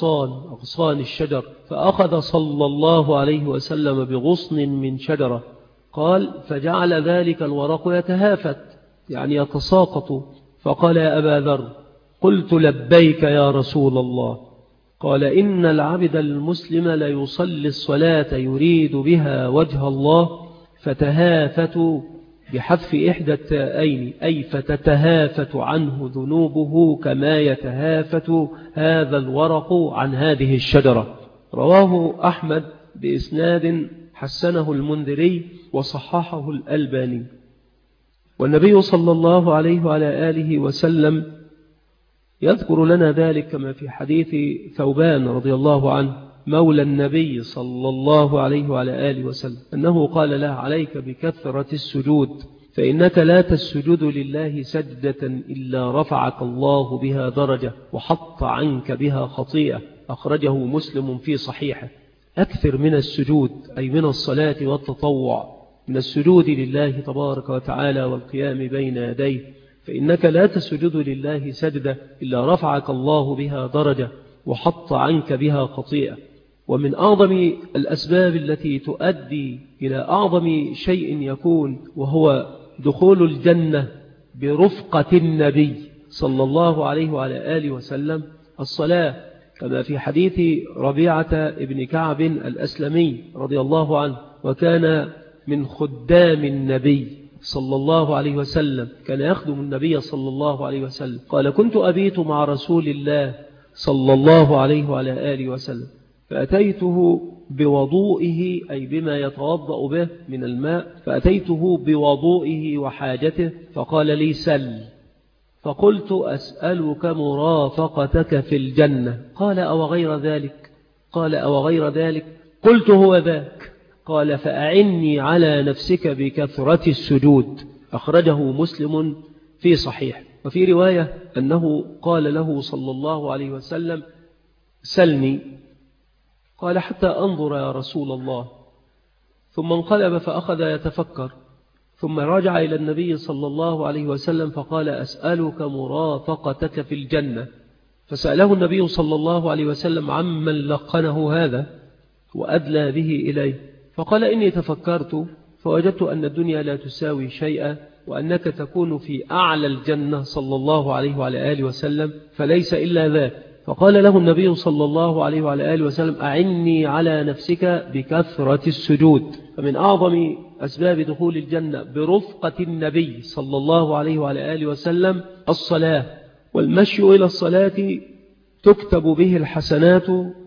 أغصان الشجر، فأخذ صلى الله عليه وسلم بغصن من شجرة، قال: فجعل ذلك الورق يتهافت يعني يتساقط، فقال: يا أبا ذر، قلت: لبيك يا رسول الله. قال: إن العبد المسلم ليصلي الصلاة يريد بها وجه الله فتهافت بحذف إحدى التاءين، أي فتتهافت عنه ذنوبه كما يتهافت هذا الورق عن هذه الشجرة. رواه أحمد بإسناد حسنه المنذري وصححه الألباني. والنبي صلى الله عليه وعلى آله وسلم يذكر لنا ذلك كما في حديث ثوبان رضي الله عنه مولى النبي صلى الله عليه وعلى آله وسلم أنه قال له: عليك بكثرة السجود، فإنك لا تسجد لله سجدة إلا رفعك الله بها درجة وحط عنك بها خطيئة. أخرجه مسلم في صحيحه. أكثر من السجود، أي من الصلاة والتطوع، من السجود لله تبارك وتعالى والقيام بين يديه، فإنك لا تسجد لله سجدة إلا رفعك الله بها درجة وحط عنك بها خطيئة. ومن أعظم الأسباب التي تؤدي إلى أعظم شيء يكون وهو دخول الجنة برفقة النبي صلى الله عليه وعلى آله وسلم الصلاة، كما في حديث ربيعة ابن كعب الأسلمي رضي الله عنه، وكان من خدام النبي صلى الله عليه وسلم، كان يخدم النبي صلى الله عليه وسلم. قال: كنت أبيت مع رسول الله صلى الله عليه وعلى آله وسلم، فأتيته بوضوئه، أي بما يتوضأ به من الماء، فأتيته بوضوئه وحاجته، فقال لي: سل. فقلت: أسألك مرافقتك في الجنة. قال: أو غير ذلك؟ قال: أو غير ذلك؟ قلت: هو ذاك. قال: فأعني على نفسك بكثرة السجود. أخرجه مسلم في صحيح. وفي رواية أنه قال له صلى الله عليه وسلم: سلني. قال: حتى أنظر يا رسول الله. ثم انقلب فأخذ يتفكر، ثم رجع إلى النبي صلى الله عليه وسلم فقال: أسألك مرافقتك في الجنة. فسأله النبي صلى الله عليه وسلم عمن لقنه هذا وأدلى به إليه، فقال: إني تفكرت فوجدت أن الدنيا لا تساوي شيئا، وأنك تكون في أعلى الجنة صلى الله عليه وعلى آله وسلم، فليس إلا ذاك. فقال له النبي صلى الله عليه وعلى آله وسلم: أعني على نفسك بكثرة السجود. فمن أعظم أسباب دخول الجنة برفقة النبي صلى الله عليه وعلى آله وسلم الصلاة، والمشي إلى الصلاة تكتب به الحسنات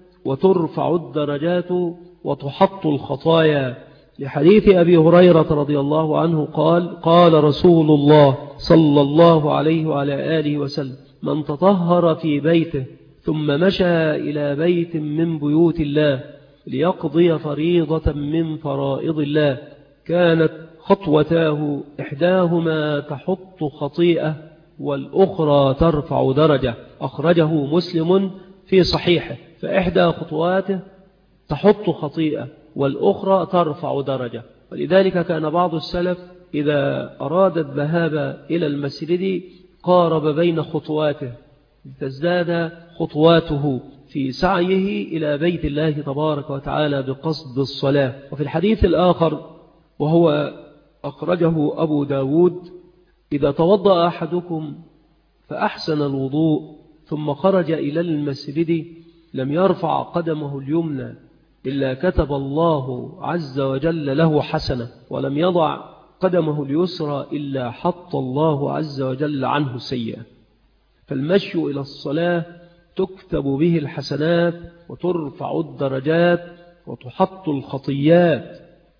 وترفع الدرجات وتحط الخطايا. لحديث أبي هريرة رضي الله عنه قال: قال رسول الله صلى الله عليه وعلى آله وسلم: من تطهر في بيته ثم مشى إلى بيت من بيوت الله ليقضي فريضة من فرائض الله، كانت خطوتاه إحداهما تحط خطيئة والأخرى ترفع درجة. أخرجه مسلم في صحيحه. فإحدى خطواته تحط خطيئة والأخرى ترفع درجة. ولذلك كان بعض السلف إذا أراد الذهاب إلى المسجد قارب بين خطواته لتزداد خطواته في سعيه إلى بيت الله تبارك وتعالى بقصد الصلاة. وفي الحديث الآخر وهو أخرجه أبو داود: إذا توضأ أحدكم فأحسن الوضوء ثم خرج إلى المسجد لم يرفع قدمه اليمنى إلا كتب الله عز وجل له حسنة، ولم يضع قدمه اليسرى إلا حط الله عز وجل عنه سيئة. فالمشي إلى الصلاة تكتب به الحسنات وترفع الدرجات وتحط الخطيات،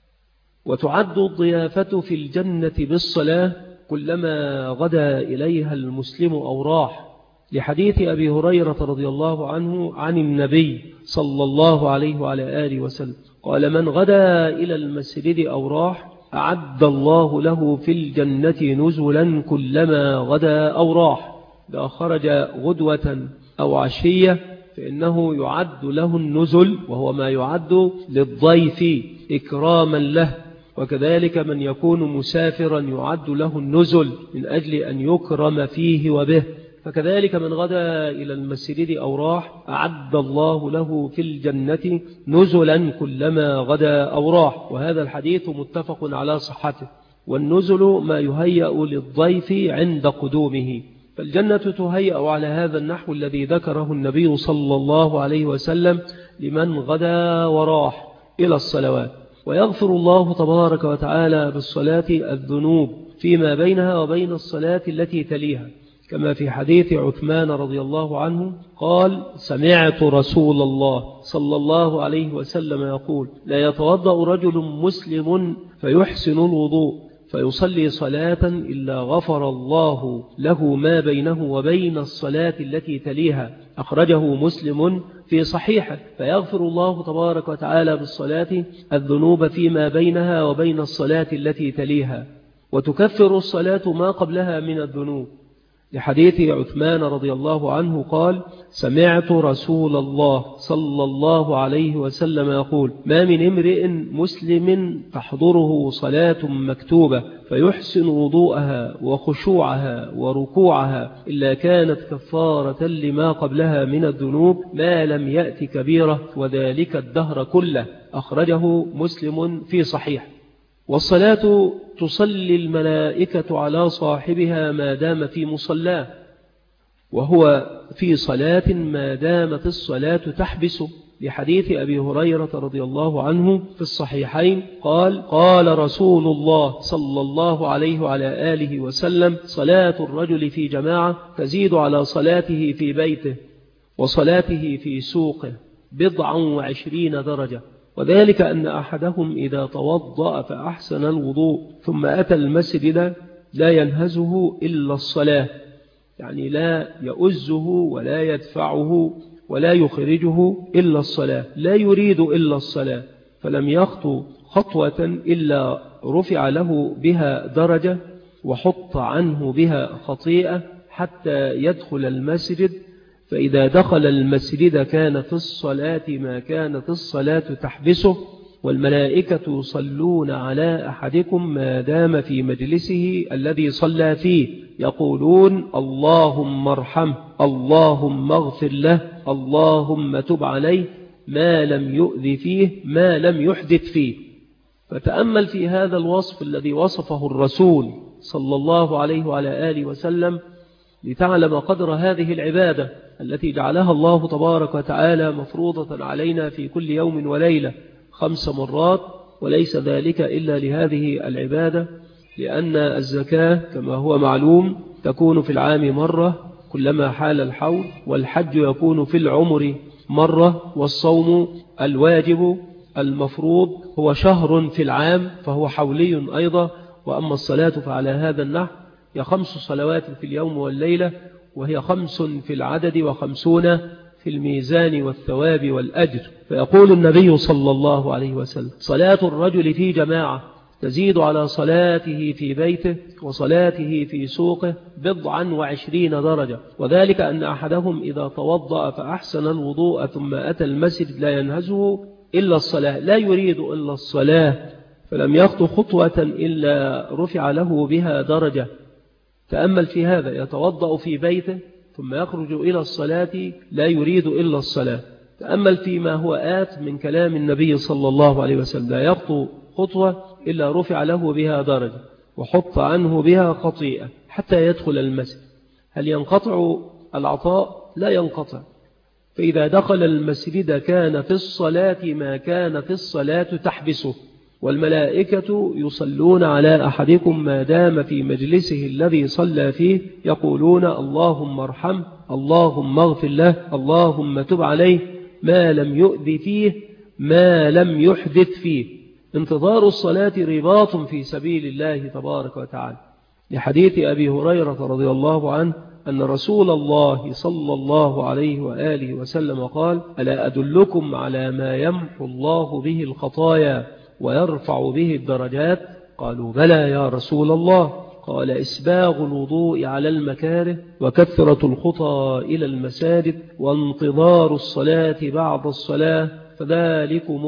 وتعد الضيافة في الجنة بالصلاة كلما غدا إليها المسلم أو راح. لحديث أبي هريرة رضي الله عنه عن النبي صلى الله عليه وعلى آله وسلم قال: من غدا إلى المسجد أو راح أعد الله له في الجنة نزلا كلما غدا أو راح. إذا خرج غدوة أو عشية فإنه يعد له النزل، وهو ما يعد للضيف إكراما له. وكذلك من يكون مسافرا يعد له النزل من أجل أن يكرم فيه وبه. فكذلك من غدا إلى المسجد أو راح أعد الله له في الجنة نزلا كلما غدا أو راح. وهذا الحديث متفق على صحته. والنزل ما يهيأ للضيف عند قدومه، فالجنة تهيأ على هذا النحو الذي ذكره النبي صلى الله عليه وسلم لمن غدا وراح إلى الصلوات. ويغفر الله تبارك وتعالى بالصلاة الذنوب فيما بينها وبين الصلاة التي تليها، كما في حديث عثمان رضي الله عنه قال: سمعت رسول الله صلى الله عليه وسلم يقول: لا يتوضأ رجل مسلم فيحسن الوضوء فيصلي صلاة إلا غفر الله له ما بينه وبين الصلاة التي تليها. أخرجه مسلم في صحيحه. فيغفر الله تبارك وتعالى بالصلاة الذنوب فيما بينها وبين الصلاة التي تليها، وتكفر الصلاة ما قبلها من الذنوب، لحديث عثمان رضي الله عنه قال: سمعت رسول الله صلى الله عليه وسلم يقول: ما من امرئ مسلم تحضره صلاة مكتوبة فيحسن وضوءها وخشوعها وركوعها إلا كانت كفارة لما قبلها من الذنوب ما لم يأت كبيرة، وذلك الدهر كله. أخرجه مسلم في صحيح. والصلاة تصلي الملائكة على صاحبها ما دام في مصلاه، وهو في صلاة ما دامت الصلاة تحبسه، لحديث أبي هريرة رضي الله عنه في الصحيحين قال: قال رسول الله صلى الله عليه وعلى آله وسلم: صلاة الرجل في جماعة تزيد على صلاته في بيته وصلاته في سوقه 27 درجة، وذلك أن أحدهم إذا توضأ فأحسن الوضوء ثم أتى المسجد لا ينهزه إلا الصلاة، يعني لا يؤزه ولا يدفعه ولا يخرجه إلا الصلاة، لا يريد إلا الصلاة، فلم يخطو خطوة إلا رفع له بها درجة وحط عنه بها خطيئة حتى يدخل المسجد. فإذا دخل المسجد كان في الصلاة ما كانت الصلاة تحبسه، والملائكة يصلون على أحدكم ما دام في مجلسه الذي صلى فيه، يقولون: اللهم ارحمه، اللهم اغفر له، اللهم تب عليه، ما لم يؤذ فيه، ما لم يحدث فيه. فتأمل في هذا الوصف الذي وصفه الرسول صلى الله عليه وعلى آله وسلم لتعلم قدر هذه العبادة التي جعلها الله تبارك وتعالى مفروضة علينا في كل يوم وليلة 5 مرات، وليس ذلك إلا لهذه العبادة، لأن الزكاة كما هو معلوم تكون في العام مرة كلما حال الحول، والحج يكون في العمر مرة، والصوم الواجب المفروض هو شهر في العام فهو حولي أيضا. وأما الصلاة فعلى هذا النحو هي 5 صلوات في اليوم والليلة، وهي 5 في العدد و50 في الميزان والثواب والأجر. فيقول النبي صلى الله عليه وسلم: صلاة الرجل في جماعة تزيد على صلاته في بيته وصلاته في سوقه 27 درجة، وذلك أن أحدهم إذا توضأ فأحسن الوضوء ثم أتى المسجد لا ينهزه إلا الصلاة، لا يريد إلا الصلاة، فلم يخطو خطوة إلا رفع له بها درجة. تأمل في هذا، يتوضأ في بيته ثم يخرج إلى الصلاة لا يريد إلا الصلاة. تأمل فيما هو آت من كلام النبي صلى الله عليه وسلم: لا يخطو خطوة إلا رفع له بها درجة وحط عنه بها خطيئة حتى يدخل المسجد. هل ينقطع العطاء؟ لا ينقطع. فإذا دخل المسجد كان في الصلاة ما كانت الصلاة تحبسه، والملائكة يصلون على أحدكم ما دام في مجلسه الذي صلى فيه، يقولون: اللهم ارحمه، اللهم اغفر له، اللهم تب عليه، ما لم يؤذ فيه، ما لم يحدث فيه. انتظار الصلاة رباط في سبيل الله تبارك وتعالى، لحديث أبي هريرة رضي الله عنه أن رسول الله صلى الله عليه وآله وسلم قال: ألا أدلكم على ما يمحو الله به الخطايا ويرفع به الدرجات؟ قالوا: بلى يا رسول الله. قال: إسباغ الوضوء على المكاره، وكثرة الخطى إلى المساجد، وانتظار الصلاة بعد الصلاة، فذلكم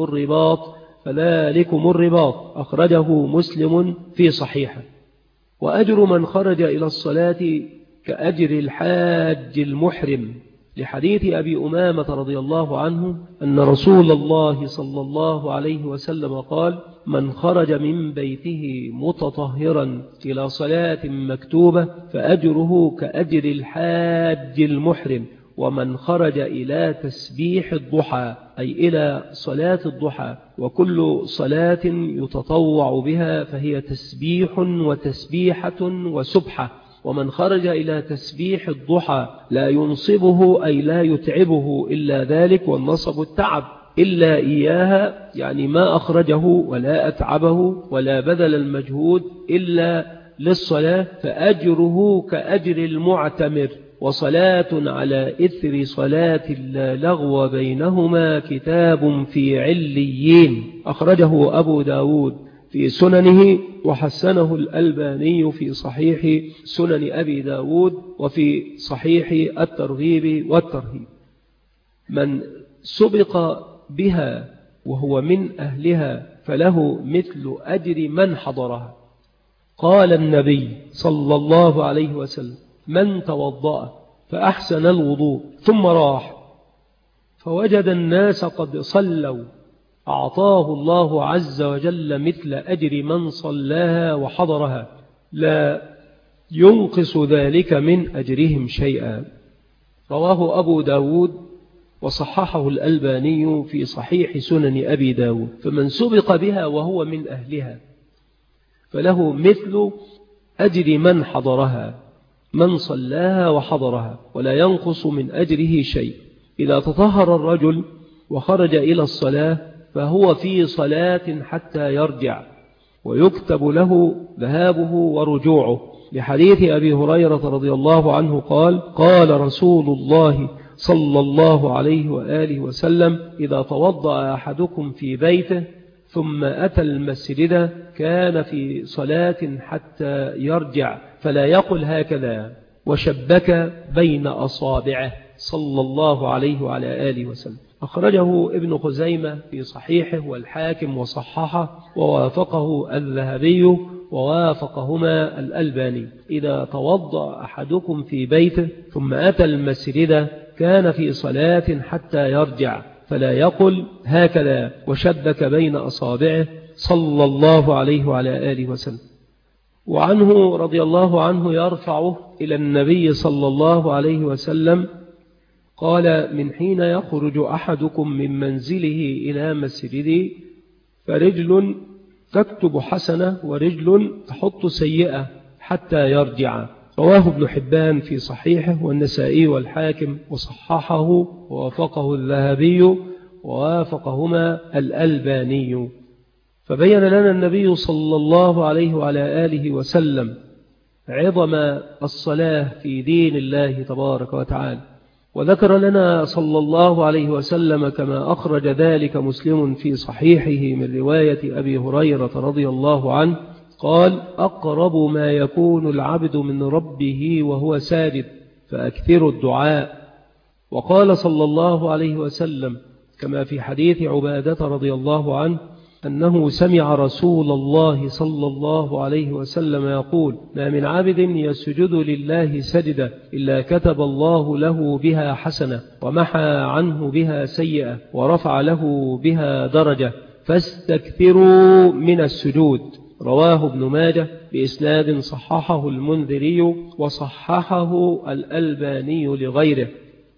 الرباط. أخرجه مسلم في صحيحه. وأجر من خرج إلى الصلاة كأجر الحاج المحرم، لحديث أبي أمامة رضي الله عنه أن رسول الله صلى الله عليه وسلم قال: من خرج من بيته متطهرا إلى صلاة مكتوبة فأجره كأجر الحاج المحرم. ومن خرج إلى تسبيح الضحى أي إلى صلاة الضحى، وكل صلاة يتطوع بها فهي تسبيح وتسبيحة وسبحة. ومن خرج إلى تسبيح الضحى لا ينصبه أي لا يتعبه إلا ذلك، والنصب التعب، إلا إياها، يعني ما أخرجه ولا أتعبه ولا بذل المجهود إلا للصلاة، فأجره كأجر المعتمر، وصلاة على إثر صلاة لا لغو بينهما كتاب في عليين. أخرجه أبو داود في سننه، وحسنه الألباني في صحيح سنن أبي داود وفي صحيح الترغيب والترهيب. من سبق بها وهو من أهلها فله مثل أجر من حضرها. قال النبي صلى الله عليه وسلم: من توضأ فأحسن الوضوء ثم راح فوجد الناس قد صلوا أعطاه الله عز وجل مثل أجر من صلاها وحضرها، لا ينقص ذلك من أجرهم شيئا. رواه أبو داود وصححه الألباني في صحيح سنن أبي داود. فمن سبق بها وهو من أهلها فله مثل أجر من حضرها، من صلاها وحضرها، ولا ينقص من أجره شيء. إذا تطهر الرجل وخرج إلى الصلاة فهو في صلاة حتى يرجع، ويكتب له ذهابه ورجوعه، لحديث أبي هريرة رضي الله عنه قال: قال رسول الله صلى الله عليه وآله وسلم: إذا توضأ أحدكم في بيته ثم أتى المسجد كان في صلاة حتى يرجع، فلا يقل هكذا، وشبك بين أصابعه صلى الله عليه وعلى آله وسلم. أخرجه ابن خزيمة في صحيحه والحاكم وصححه، ووافقه الذهبي ووافقهما الألباني. إذا توضأ أحدكم في بيته ثم أتى المسجد كان في صلاة حتى يرجع، فلا يقل هكذا، وشبك بين أصابعه صلى الله عليه وعلى آله وسلم. وعنه رضي الله عنه يرفعه إلى النبي صلى الله عليه وسلم قال: من حين يخرج أحدكم من منزله إلى مسجده فرجل تكتب حسنة ورجل تحط سيئة حتى يرجع. رواه ابن حبان في صحيحه والنسائي والحاكم وصححه ووافقه الذهبي ووافقهما الألباني. فبين لنا النبي صلى الله عليه وعلى آله وسلم عظم الصلاة في دين الله تبارك وتعالى، وذكر لنا صلى الله عليه وسلم كما أخرج ذلك مسلم في صحيحه من رواية أبي هريرة رضي الله عنه قال: أقرب ما يكون العبد من ربه وهو ساجد فأكثر الدعاء. وقال صلى الله عليه وسلم كما في حديث عبادة رضي الله عنه أنه سمع رسول الله صلى الله عليه وسلم يقول: ما من عبد يسجد لله سجدة إلا كتب الله له بها حسنة ومحى عنه بها سيئة ورفع له بها درجة، فاستكثروا من السجود. رواه ابن ماجه بإسناد صححه المنذري وصححه الألباني لغيره.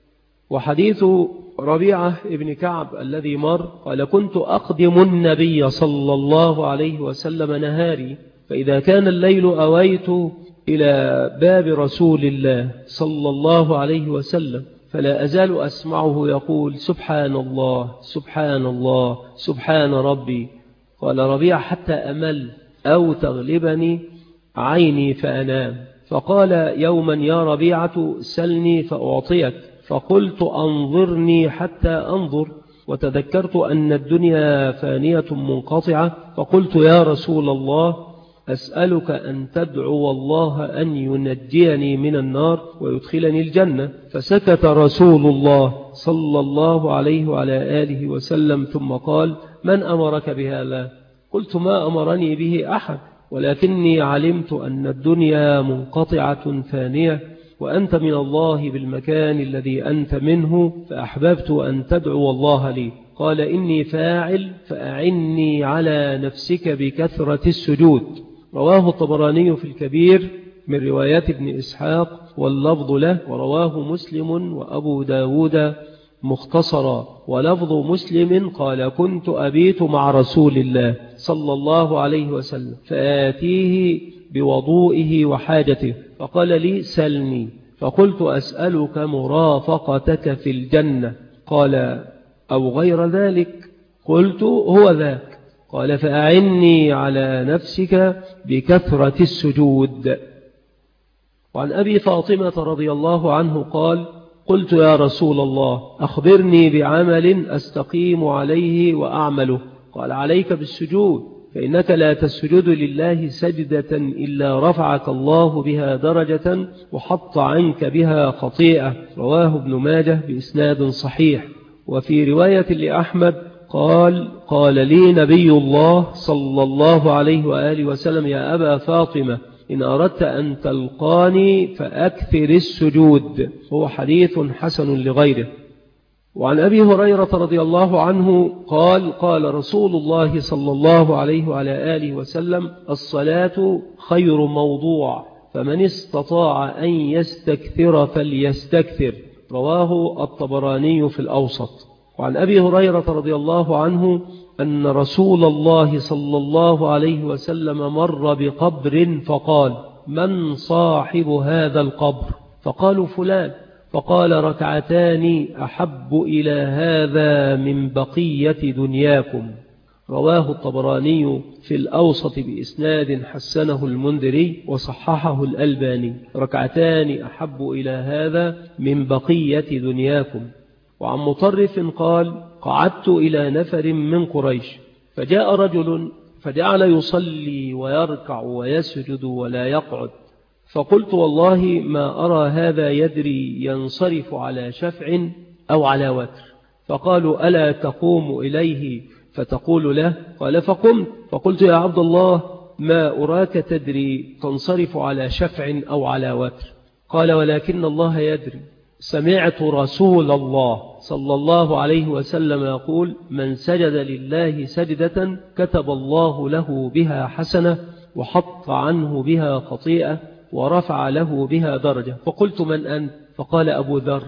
وحديث ربيعة ابن كعب الذي مر قال: كنت أقدم النبي صلى الله عليه وسلم نهاري، فإذا كان الليل أويت إلى باب رسول الله صلى الله عليه وسلم فلا أزال أسمعه يقول: سبحان الله سبحان الله سبحان ربي. قال ربيع: حتى أمل أو تغلبني عيني فأنام. فقال يوما: يا ربيعة سلني فأعطيك. فقلت: أنظرني حتى أنظر. وتذكرت أن الدنيا فانية منقطعة، فقلت: يا رسول الله أسألك أن تدعو الله أن ينجيني من النار ويدخلني الجنة. فسكت رسول الله صلى الله عليه وعلى آله وسلم ثم قال: من أمرك بهذا؟ قلت: ما أمرني به أحد، ولكني علمت أن الدنيا منقطعة فانية وأنت من الله بالمكان الذي أنت منه، فأحببت أن تدعو الله لي. قال: إني فاعل فأعني على نفسك بكثرة السجود. رواه الطبراني في الكبير من روايات ابن إسحاق واللفظ له، ورواه مسلم وأبو داود مختصرا. ولفظ مسلم قال: كنت أبيت مع رسول الله صلى الله عليه وسلم فآتيه بوضوئه وحاجته، فقال لي: سلني. فقلت: أسألك مرافقتك في الجنة. قال: أو غير ذلك؟ قلت هو ذاك. قال فأعني على نفسك بكثرة السجود. وعن أبي فاطمة رضي الله عنه قال قلت يا رسول الله أخبرني بعمل أستقيم عليه وأعمله. قال عليك بالسجود، فإنك لا تسجد لله سجدة إلا رفعك الله بها درجة وحط عنك بها خطيئة. رواه ابن ماجه بإسناد صحيح. وفي رواية لأحمد قال لي نبي الله صلى الله عليه وآله وسلم يا أبا فاطمة إن أردت أن تلقاني فأكثر السجود. هو حديث حسن لغيره. وعن أبي هريرة رضي الله عنه قال رسول الله صلى الله عليه وعلى آله وسلم الصلاة خير موضوع، فمن استطاع أن يستكثر فليستكثر. رواه الطبراني في الأوسط. وعن أبي هريرة رضي الله عنه أن رسول الله صلى الله عليه وسلم مر بقبر فقال من صاحب هذا القبر؟ فقالوا فلان. فقال ركعتان أحب إلى هذا من بقية دنياكم. رواه الطبراني في الأوسط بإسناد حسنه المنذري وصححه الألباني. ركعتان أحب إلى هذا من بقية دنياكم. وعن مطرف قال قعدت إلى نفر من قريش فجاء رجل فجعل يصلي ويركع ويسجد ولا يقعد، فقلت والله ما أرى هذا يدري ينصرف على شفع أو على وتر. فقالوا ألا تقوم إليه فتقول له؟ قال فقمت. فقلت يا عبد الله ما أراك تدري تنصرف على شفع أو على وتر؟ قال ولكن الله يدري. سمعت رسول الله صلى الله عليه وسلم يقول من سجد لله سجدة كتب الله له بها حسنة وحط عنه بها خطيئة ورفع له بها درجة. فقلت من أنت؟ فقال أبو ذر،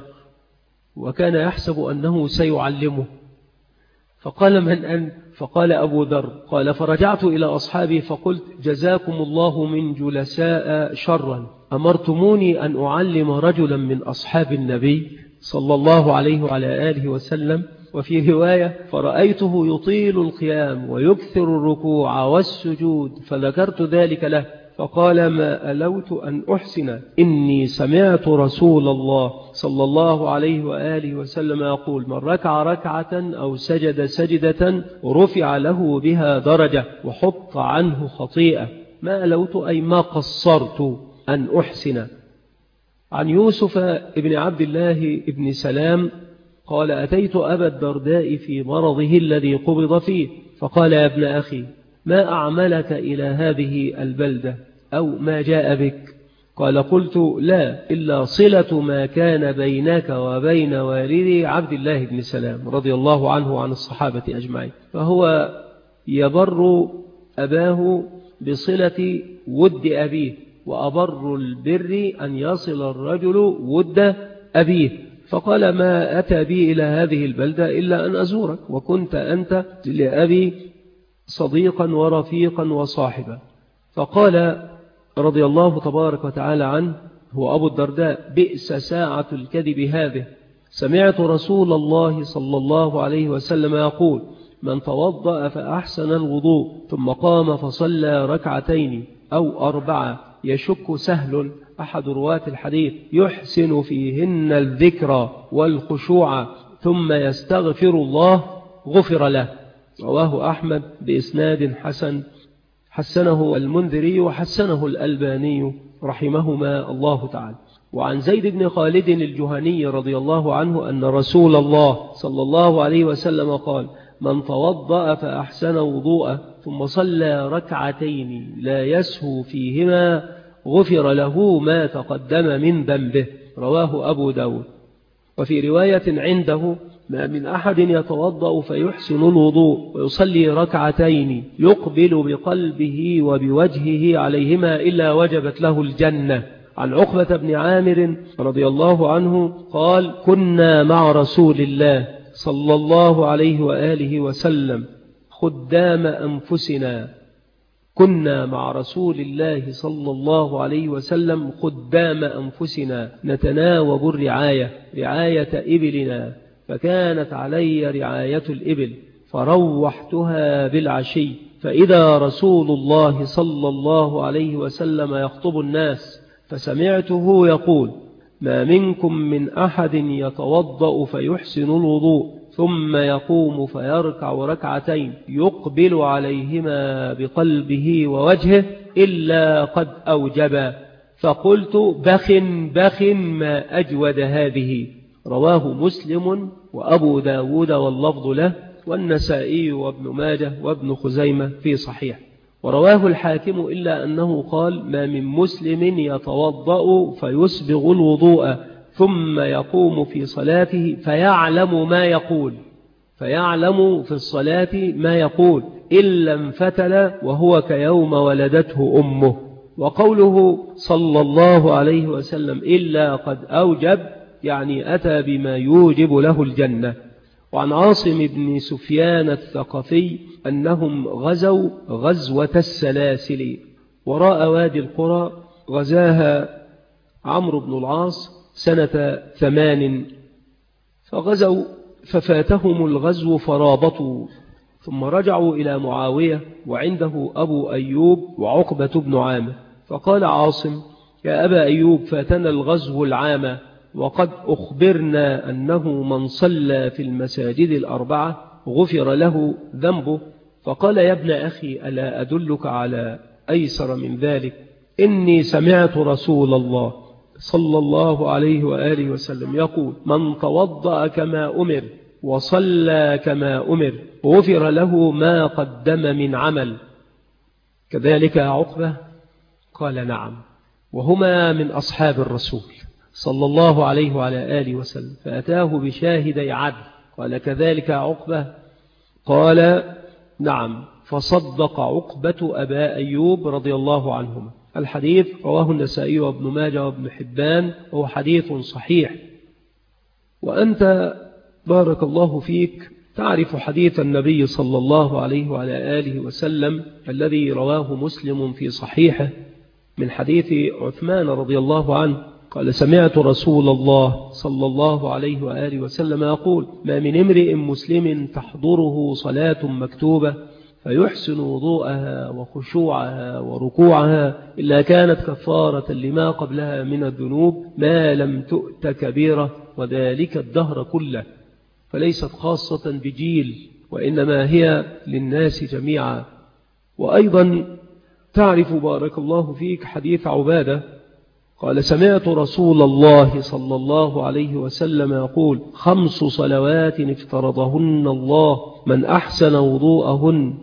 وكان يحسب أنه سيعلمه. فقال من أنت؟ فقال أبو ذر. قال فرجعت إلى أصحابي فقلت جزاكم الله من جلساء شرا، أمرتموني أن أعلم رجلا من أصحاب النبي صلى الله عليه وعلى آله وسلم. وفي رواية فرأيته يطيل القيام ويكثر الركوع والسجود فذكرت ذلك له فقال ما ألوت أن أحسن إني سمعت رسول الله صلى الله عليه وآله وسلم يقول من ركع ركعة أو سجد سجدة رفع له بها درجة وحط عنه خطيئة. ما ألوت أي ما قصرت أن أحسن. عن يوسف ابن عبد الله ابن سلام قال أتيت أبا الدرداء في مرضه الذي قبض فيه فقال يا ابن أخي ما أعملك إلى هذه البلدة أو ما جاء بك؟ قال قلت لا إلا صلة ما كان بينك وبين والدي عبد الله بن سلام رضي الله عنه وعن الصحابة أجمعين. فهو يبر أباه بصلة ود أبيه، وأبر البر أن يصل الرجل ود أبيه. فقال ما أتى بي إلى هذه البلدة إلا أن أزورك، وكنت أنت لأبي صديقا ورفيقا وصاحبا. فقال رضي الله تبارك وتعالى عنه هو أبو الدرداء بئس ساعة الكذب هذه، سمعت رسول الله صلى الله عليه وسلم يقول من توضأ فأحسن الوضوء ثم قام فصلى ركعتين أو أربعة يشك سهل أحد رواة الحديث يحسن فيهن الذكر والخشوع ثم يستغفر الله غفر له. رواه أحمد بإسناد حسنه المنذري وحسنه الألباني رحمهما الله تعالى. وعن زيد بن خالد الجهني رضي الله عنه أن رسول الله صلى الله عليه وسلم قال من توضأ فأحسن وضوءه ثم صلى ركعتين لا يسهو فيهما غفر له ما تقدم من ذنبه. رواه أبو داود. وفي رواية عنده ما من أحد يتوضأ فيحسن الوضوء ويصلي ركعتين يقبل بقلبه وبوجهه عليهما إلا وجبت له الجنة. عن عقبة بن عامر رضي الله عنه قال كنا مع رسول الله صلى الله عليه وآله وسلم خدام أنفسنا. كنا مع رسول الله صلى الله عليه وسلم خدام أنفسنا نتناوب الرعاية رعاية إبلنا فكانت علي رعاية الإبل، فروحتها بالعشي، فإذا رسول الله صلى الله عليه وسلم يخطب الناس، فسمعته يقول: ما منكم من أحد يتوضأ فيحسن الوضوء ثم يقوم فيركع ركعتين يقبل عليهما بقلبه ووجهه إلا قد أوجب. فقلت: بخ ما أجود هذه. رواه مسلم وأبو داود واللفظ له، والنسائي وابن ماجه وابن خزيمة في صحيح. ورواه الحاكم إلا أنه قال: ما من مسلم يتوضأ فيسبغ الوضوء ثم يقوم في صلاته فيعلم في الصلاة ما يقول إلا انفتل وهو كيوم ولدته أمه. وقوله صلى الله عليه وسلم إلا قد أوجب يعني أتى بما يوجب له الجنة. وعن عاصم بن سفيان الثقفي أنهم غزوا غزوة السلاسل وراء وادي القرى، غزاها عمرو بن العاص سنة 8، فغزوا ففاتهم الغزو فرابطوا، ثم رجعوا إلى معاوية وعنده أبو أيوب وعقبة بن عامر، فقال عاصم: يا أبا أيوب، فاتنا الغزو العام وقد أخبرنا أنه من صلى في المساجد الأربعة غفر له ذنبه. فقال: يا ابن أخي، ألا أدلك على أيسر من ذلك؟ إني سمعت رسول الله صلى الله عليه وآله وسلم يقول: من توضأ كما أمر وصلى كما أمر غفر له ما قدم من عمل. كذلك عقبة؟ قال: نعم. وهما من أصحاب الرسول صلى الله عليه وعلى آله وسلم، فأتاه بشاهدي عدل. قال: كذلك عقبة؟ قال: نعم. فصدق عقبة أبا أيوب رضي الله عنهما. الحديث رواه النسائي وابن ماجه وابن حبان، وهو حديث صحيح. وأنت بارك الله فيك تعرف حديث النبي صلى الله عليه وعلى آله وسلم الذي رواه مسلم في صحيحه من حديث عثمان رضي الله عنه قال: سمعت رسول الله صلى الله عليه وآله وسلم يقول: ما من امرئ مسلم تحضره صلاة مكتوبة فيحسن وضوءها وخشوعها وركوعها إلا كانت كفارة لما قبلها من الذنوب ما لم تؤت كبيرة، وذلك الدهر كله، فليست خاصة بجيل وإنما هي للناس جميعا. وأيضا تعرف بارك الله فيك حديث عبادة قال: سمعت رسول الله صلى الله عليه وسلم يقول: 5 صلوات افترضهن الله من أحسن وضوءهن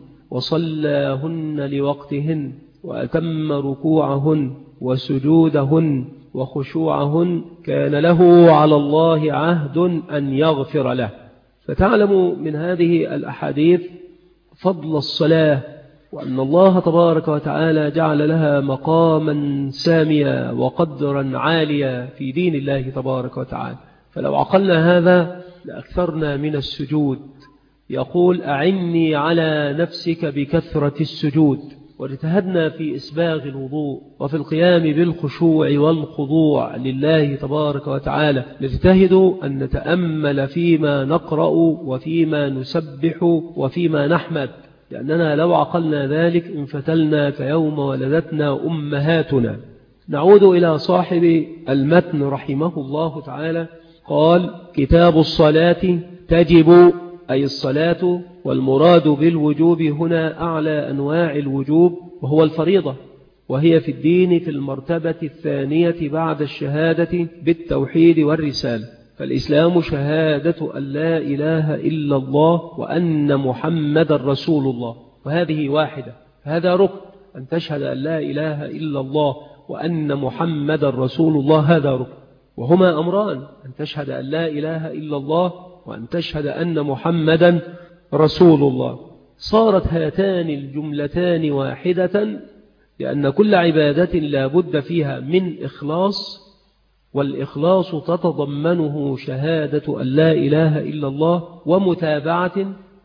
وصلاهن لوقتهن وأتم ركوعهن وسجودهن وخشوعهن كان له على الله عهد أن يغفر له. فتعلم من هذه الأحاديث فضل الصلاة، وأن الله تبارك وتعالى جعل لها مقاما ساميا وقدرا عاليا في دين الله تبارك وتعالى. فلو عقلنا هذا لأكثرنا من السجود. يقول: أعني على نفسك بكثرة السجود، واجتهدنا في إسباغ الوضوء وفي القيام بالخشوع والخضوع لله تبارك وتعالى. نجتهد أن نتأمل فيما نقرأ وفيما نسبح وفيما نحمد، لأننا لو عقلنا ذلك انفتلنا كيوم ولدتنا أمهاتنا. نعود إلى صاحب المتن رحمه الله تعالى، قال: كتاب الصلاة تجب، أي الصلاة، والمراد بالوجوب هنا أعلى أنواع الوجوب وهو الفريضة، وهي في الدين في المرتبة الثانية بعد الشهادة بالتوحيد والرسالة. فالإسلام شهادة أن لا إله إلا الله وأن محمد رسول الله، وهذه واحدة. هذا ركن، أن تشهد أن لا إله إلا الله وأن محمد رسول الله، هذا ركن. وهما أمران: أن تشهد أن لا إله إلا الله وأن تشهد أن محمدا رسول الله. صارت هاتان الجملتان واحدة، لأن كل عبادة لا بد فيها من إخلاص، والإخلاص تتضمنه شهادة أن لا إله إلا الله، ومتابعة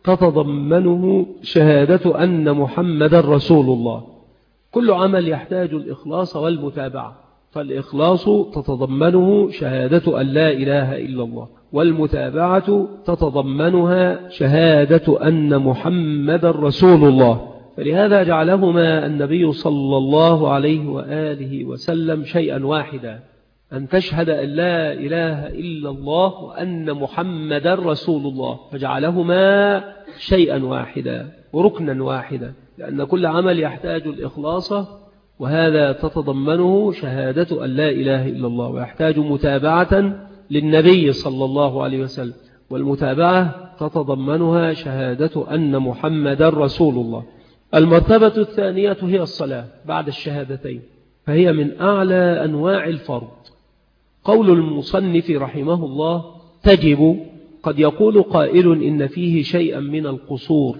تتضمنه شهادة أن محمد رسول الله. كل عمل يحتاج الإخلاص والمتابعة، فالإخلاص تتضمنه شهادة أن لا إله إلا الله، والمتابعة تتضمنها شهادة أن محمد رسول الله. فلهذا جعلهما النبي صلى الله عليه وآله وسلم شيئا واحدا، أن تشهد أن لا إله إلا الله وأن محمد رسول الله، فجعلهما شيئا واحدا وركنا واحدا، لأن كل عمل يحتاج الإخلاص، وهذا تتضمنه شهادة أن لا إله إلا الله، ويحتاج متابعة للنبي صلى الله عليه وسلم، والمتابعة تتضمنها شهادة أن محمد رسول الله. المرتبة الثانية هي الصلاة بعد الشهادتين، فهي من أعلى أنواع الفرض. قول المصنف رحمه الله تجب، قد يقول قائل إن فيه شيئا من القصور،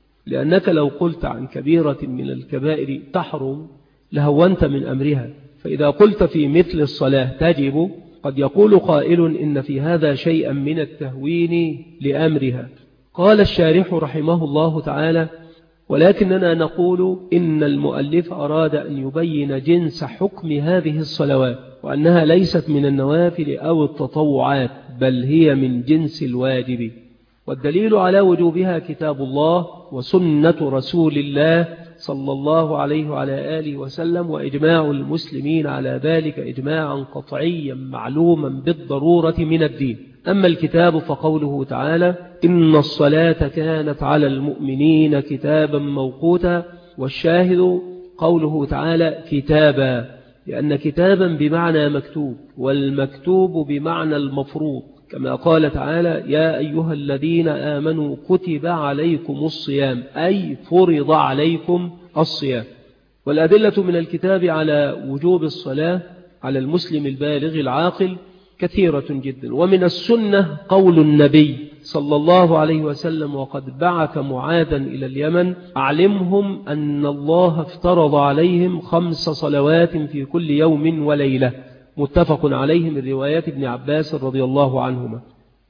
لأنك لو قلت عن كبيرة من الكبائر تحرم لهونت من أمرها، فإذا قلت في مثل الصلاة تجب قد يقول قائل إن في هذا شيئا من التهوين لأمرها. قال الشارح رحمه الله تعالى: ولكننا نقول إن المؤلف أراد أن يبين جنس حكم هذه الصلوات، وأنها ليست من النوافل أو التطوعات، بل هي من جنس الواجب، والدليل على وجوبها كتاب الله وسنة رسول الله صلى الله عليه وعلى آله وسلم، وإجماع المسلمين على ذلك إجماعا قطعيا معلوما بالضرورة من الدين. أما الكتاب فقوله تعالى: إن الصلاة كانت على المؤمنين كتابا موقوتا، والشاهد قوله تعالى كتابا، لأن كتابا بمعنى مكتوب، والمكتوب بمعنى المفروض، كما قال تعالى: يا أيها الذين آمنوا كتب عليكم الصيام، أي فرض عليكم الصيام. والأدلة من الكتاب على وجوب الصلاة على المسلم البالغ العاقل كثيرة جدا. ومن السنة قول النبي صلى الله عليه وسلم وقد بعث معاذا إلى اليمن: أعلمهم أن الله افترض عليهم 5 صلوات في كل يوم وليلة، متفق عليه من روايات ابن عباس رضي الله عنهما.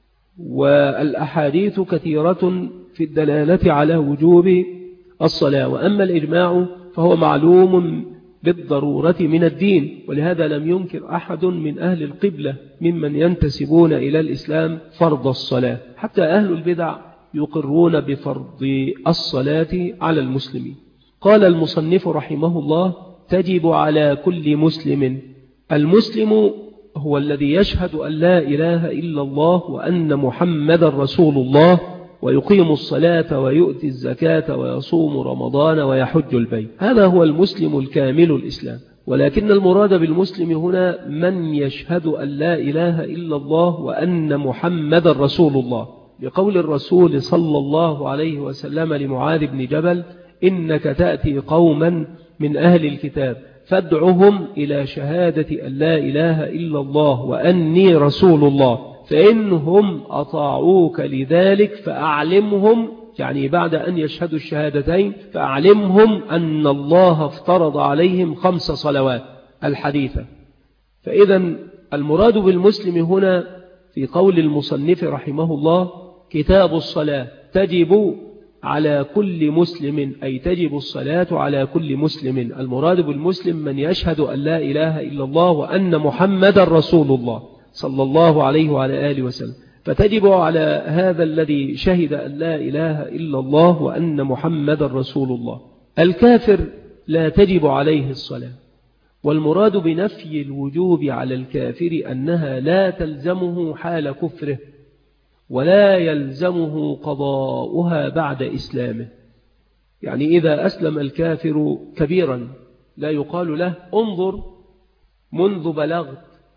والأحاديث كثيرة في الدلالة على وجوب الصلاة. وأما الإجماع فهو معلوم بالضرورة من الدين، ولهذا لم ينكر أحد من أهل القبلة ممن ينتسبون إلى الإسلام فرض الصلاة، حتى أهل البدع يقرون بفرض الصلاة على المسلمين. قال المصنف رحمه الله: تجب على كل مسلم. المسلم هو الذي يشهد أن لا إله إلا الله وأن محمد رسول الله، ويقيم الصلاة ويؤتي الزكاة ويصوم رمضان ويحج البيت، هذا هو المسلم الكامل الإسلام. ولكن المراد بالمسلم هنا من يشهد أن لا إله إلا الله وأن محمد رسول الله، لقول الرسول صلى الله عليه وسلم لمعاذ بن جبل: إنك تأتي قوما من أهل الكتاب فادعهم إلى شهادة أن لا إله إلا الله وأني رسول الله، فإنهم أطاعوك لذلك فأعلمهم، يعني بعد أن يشهدوا الشهادتين فأعلمهم أن الله افترض عليهم 5 صلوات الحديثة. فإذا المراد بالمسلم هنا في قول المصنف رحمه الله كتاب الصلاة تجب على كل مسلم، أي تجب الصلاة على كل مسلم. المراد بالمسلم من يشهد أن لا إله إلا الله وأن محمد رسول الله صلى الله عليه وعلى آله وسلم، فتجب على هذا الذي شهد أن لا إله إلا الله وأن محمد رسول الله. الكافر لا تجب عليه الصلاة، والمراد بنفي الوجوب على الكافر أنها لا تلزمه حال كفره، ولا يلزمه قضاؤها بعد إسلامه. يعني إذا أسلم الكافر كبيرا لا يقال له: انظر منذ بلغت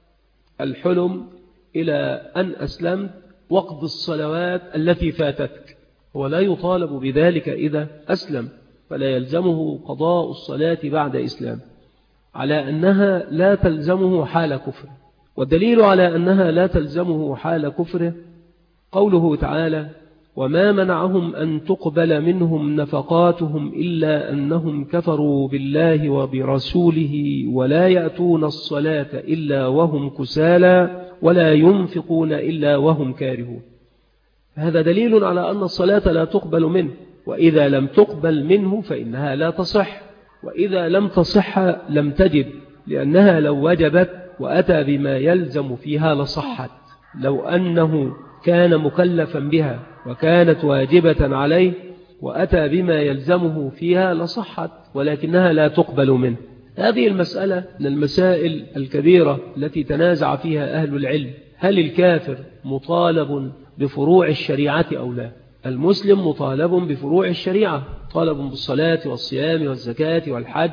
الحلم إلى أن أسلمت وقض الصلوات التي فاتتك، هو لا يطالب بذلك إذا أسلم، فلا يلزمه قضاء الصلاة بعد إسلام، على أنها لا تلزمه حال كفره. والدليل على أنها لا تلزمه حال كفره قوله تعالى: وما منعهم أن تقبل منهم نفقاتهم إلا أنهم كفروا بالله وبرسوله ولا يأتون الصلاة إلا وهم كسالى ولا ينفقون إلا وهم كارهون. هذا دليل على أن الصلاة لا تقبل منه، وإذا لم تقبل منه فإنها لا تصح، وإذا لم تصح لم تجب لأنها لو وجبت وأتى بما يلزم فيها لصحت. لو أنه كان مكلفا بها وكانت واجبة عليه وأتى بما يلزمه فيها لصحت، ولكنها لا تقبل منه. هذه المسألة من المسائل الكبيرة التي تنازع فيها أهل العلم. هل الكافر مطالب بفروع الشريعة أو لا؟ المسلم مطالب بفروع الشريعة، مطالب بالصلاة والصيام والزكاة والحج.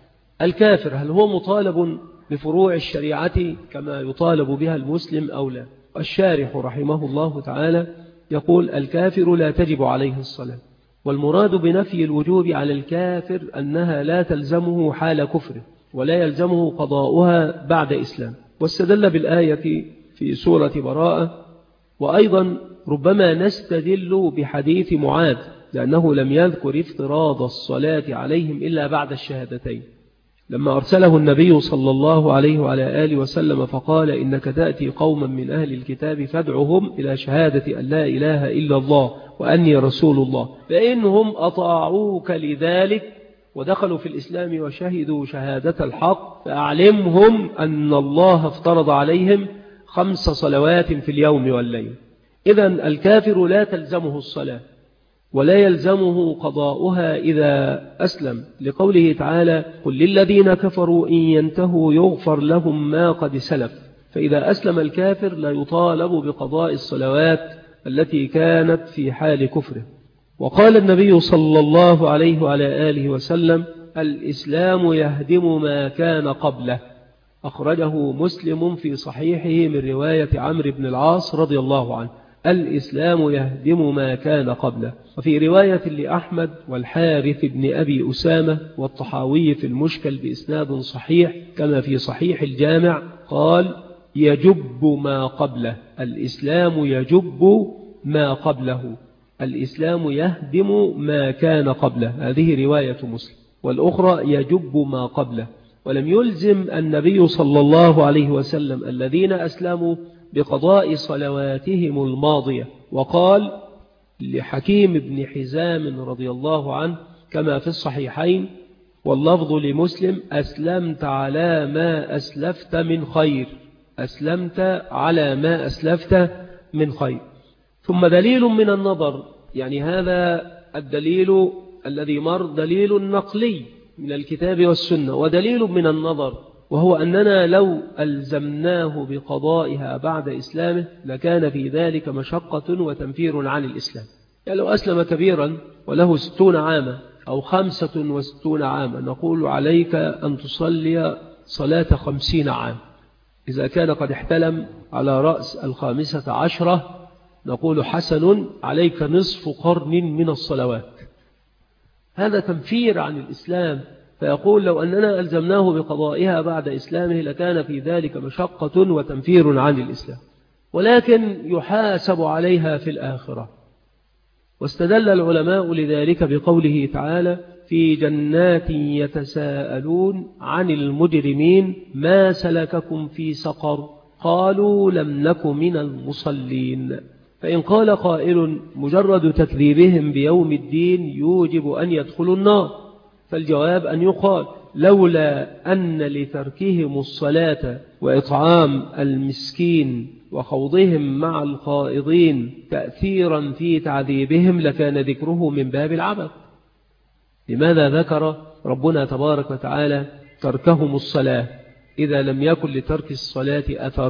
الكافر هل هو مطالب بفروع الشريعة كما يطالب بها المسلم أو لا؟ الشارح رحمه الله تعالى يقول: الكافر لا تجب عليه الصلاة، والمراد بنفي الوجوب على الكافر أنها لا تلزمه حال كفره ولا يلزمه قضاؤها بعد إسلام. واستدل بالآية في سورة براءة. وأيضا ربما نستدل بحديث معاذ، لأنه لم يذكر افتراض الصلاة عليهم إلا بعد الشهادتين، لما أرسله النبي صلى الله عليه وعلى آله وسلم فقال: إنك تأتي قوما من أهل الكتاب فادعهم إلى شهادة أن لا إله إلا الله وأني رسول الله، فإنهم أطاعوك لذلك ودخلوا في الإسلام وشهدوا شهادة الحق فأعلمهم أن الله افترض عليهم 5 صلوات في اليوم والليل. إذن الكافر لا تلزمه الصلاة ولا يلزمه قضاؤها إذا أسلم، لقوله تعالى: قل للذين كفروا إن ينتهوا يغفر لهم ما قد سلف. فإذا أسلم الكافر لا يطالب بقضاء الصلوات التي كانت في حال كفره. وقال النبي صلى الله عليه وعلى آله وسلم: الإسلام يهدم ما كان قبله. أخرجه مسلم في صحيحه من رواية عمرو بن العاص رضي الله عنه: الإسلام يهدم ما كان قبله. وفي رواية لأحمد والحارث بن أبي أسامة والطحاوي في المشكل بإسناد صحيح كما في صحيح الجامع قال: يجب ما قبله. الإسلام يجب ما قبله، الإسلام يهدم ما كان قبله. هذه رواية مسلم، والأخرى يجب ما قبله. ولم يلزم النبي صلى الله عليه وسلم الذين أسلموا بقضاء صلواتهم الماضية. وقال لحكيم بن حزام رضي الله عنه كما في الصحيحين واللفظ لمسلم: أسلمت على ما أسلفت من خير، أسلمت على ما أسلفت من خير. ثم دليل من النظر، يعني هذا الدليل الذي مر دليل نقلي من الكتاب والسنة، ودليل من النظر وهو أننا لو ألزمناه بقضائها بعد إسلامه لكان في ذلك مشقة وتنفير عن الإسلام. يعني لو أسلم كبيرا وله 60 عاما أو 65 عاما نقول: عليك أن تصلي صلاة 50 عام. إذا كان قد احتلم على رأس 15 نقول: حسن، عليك نصف قرن من الصلوات. هذا تنفير عن الإسلام. فيقول: لو أننا ألزمناه بقضائها بعد إسلامه لكان في ذلك مشقة وتنفير عن الإسلام، ولكن يحاسب عليها في الآخرة. واستدل العلماء لذلك بقوله تعالى: في جنات يتساءلون عن المجرمين ما سلككم في سقر قالوا لم نك من المصلين. فإن قال قائل: مجرد تكذيبهم بيوم الدين يوجب أن يدخلوا النار، فالجواب أن يقال: لولا أن لتركهم الصلاة وإطعام المسكين وخوضهم مع الخائضين تأثيرا في تعذيبهم لكان ذكره من باب العبث. لماذا ذكر ربنا تبارك وتعالى تركهم الصلاة إذا لم يكن لترك الصلاة أثر؟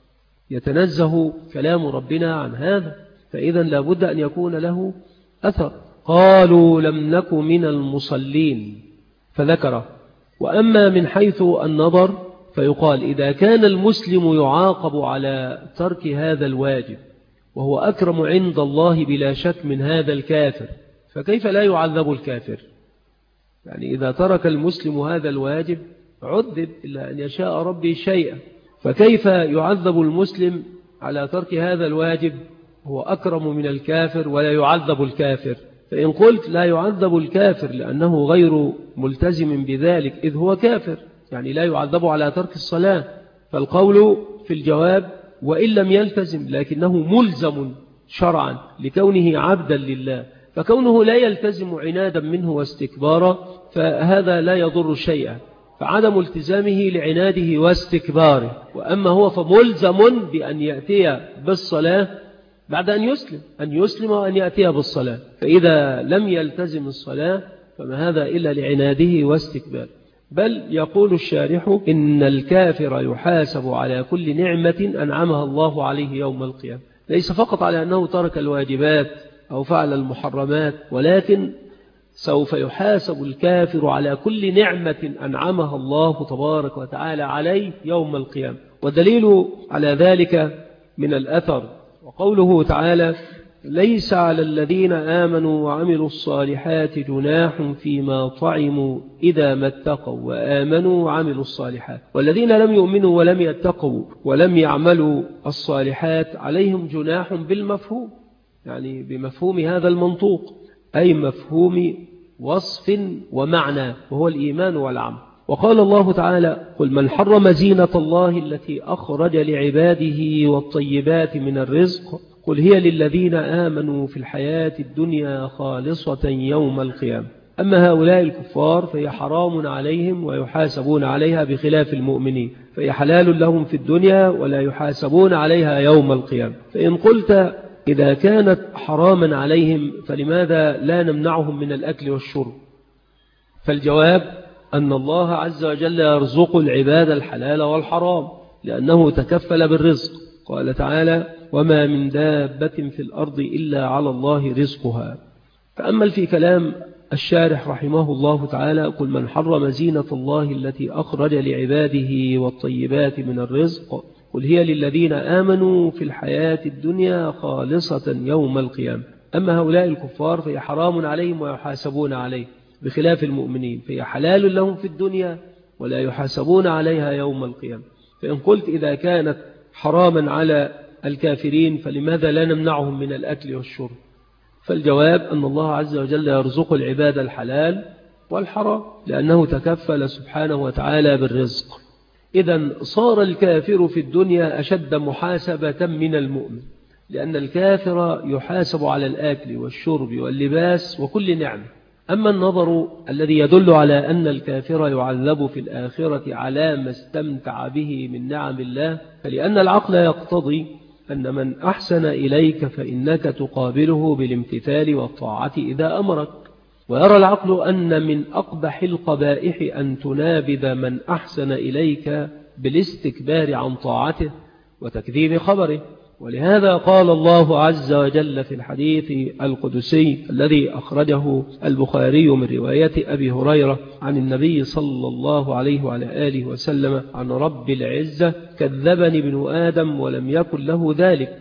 يتنزه كلام ربنا عن هذا، فإذا لابد أن يكون له أثر. قالوا لم نك من المصلين فذكره. وأما من حيث النظر فيقال: إذا كان المسلم يعاقب على ترك هذا الواجب وهو أكرم عند الله بلا شك من هذا الكافر، فكيف لا يعذب الكافر؟ يعني إذا ترك المسلم هذا الواجب عذب إلا أن يشاء ربي شيئا، فكيف يعذب المسلم على ترك هذا الواجب هو أكرم من الكافر ولا يعذب الكافر؟ فإن قلت لا يعذب الكافر لأنه غير ملتزم بذلك إذ هو كافر، يعني لا يعذب على ترك الصلاة، فالقول في الجواب: وإن لم يلتزم لكنه ملزم شرعا لكونه عبدا لله، فكونه لا يلتزم عنادا منه واستكبارا فهذا لا يضر شيئا. فعدم التزامه لعناده واستكباره. وأما هو فملزم بأن يأتي بالصلاة بعد أن يسلم وأن يأتي بالصلاة. فإذا لم يلتزم الصلاة فما هذا إلا لعناده واستكباره. بل يقول الشارح إن الكافر يحاسب على كل نعمة أنعمها الله عليه يوم القيامة، ليس فقط على أنه ترك الواجبات أو فعل المحرمات، ولكن سوف يحاسب الكافر على كل نعمة أنعمها الله تبارك وتعالى عليه يوم القيامة. والدليل على ذلك من الأثر وقوله تعالى: ليس على الذين آمنوا وعملوا الصالحات جناح فيما طعموا إذا ما اتقوا وآمنوا وعملوا الصالحات. والذين لم يؤمنوا ولم يتقوا ولم يعملوا الصالحات عليهم جناح بالمفهوم، يعني بمفهوم هذا المنطوق، أي مفهوم وصف ومعنى، وهو الإيمان والعمل. وقال الله تعالى: قل من حرم زينة الله التي أخرج لعباده والطيبات من الرزق قل هي للذين آمنوا في الحياة الدنيا خالصة يوم القيامة. أما هؤلاء الكفار فهي حرام عليهم ويحاسبون عليها بخلاف المؤمنين، فهي حلال لهم في الدنيا ولا يحاسبون عليها يوم القيامة. فإن قلت إذا كانت حراما عليهم فلماذا لا نمنعهم من الأكل والشرب؟ فالجواب أن الله عز وجل يرزق العباد الحلال والحرام، لأنه تكفل بالرزق. قال تعالى: وما من دابة في الأرض إلا على الله رزقها. فأمل في كلام الشارح رحمه الله تعالى: قل من حرم زينة الله التي أخرج لعباده والطيبات من الرزق قل هي للذين آمنوا في الحياة الدنيا خالصة يوم القيامة. أما هؤلاء الكفار فهي حرام عليهم ويحاسبون عليه بخلاف المؤمنين، فهي حلال لهم في الدنيا ولا يحاسبون عليها يوم القيامة. فإن قلت إذا كانت حراما على الكافرين فلماذا لا نمنعهم من الأكل والشرب؟ فالجواب أن الله عز وجل يرزق العباد الحلال والحرام، لأنه تكفل سبحانه وتعالى بالرزق. إذن صار الكافر في الدنيا أشد محاسبة من المؤمن، لأن الكافر يحاسب على الأكل والشرب واللباس وكل نعمة. أما النظر الذي يدل على أن الكافر يعذب في الآخرة على ما استمتع به من نعم الله، فلأن العقل يقتضي أن من أحسن إليك فإنك تقابله بالامتثال والطاعة إذا أمرك، ويرى العقل أن من أقبح القبائح أن تنابذ من أحسن إليك بالاستكبار عن طاعته وتكذيب خبره. ولهذا قال الله عز وجل في الحديث القدسي الذي أخرجه البخاري من رواية أبي هريرة عن النبي صلى الله عليه وعلى آله وسلم عن رب العزة: كذبني ابن آدم ولم يكن له ذلك،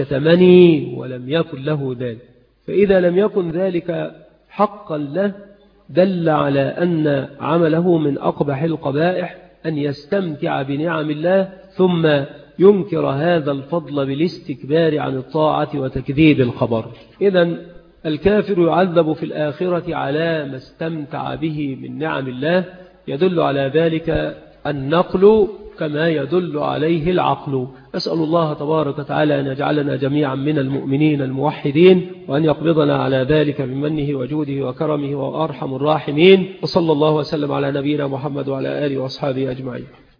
وشتمني ولم يكن له ذلك. فإذا لم يكن ذلك حقا له دل على أن عمله من أقبح القبائح أن يستمتع بنعم الله ثم ينكر هذا الفضل بالاستكبار عن الطاعة وتكذيب الخبر. إذن الكافر يعذب في الآخرة على ما استمتع به من نعم الله، يدل على ذلك النقل كما يدل عليه العقل. أسأل الله تبارك وتعالى أن يجعلنا جميعا من المؤمنين الموحدين، وأن يقبضنا على ذلك بمنه وجوده وكرمه وأرحم الراحمين. وصلى الله وسلم على نبينا محمد وعلى آله وأصحابه أجمعين.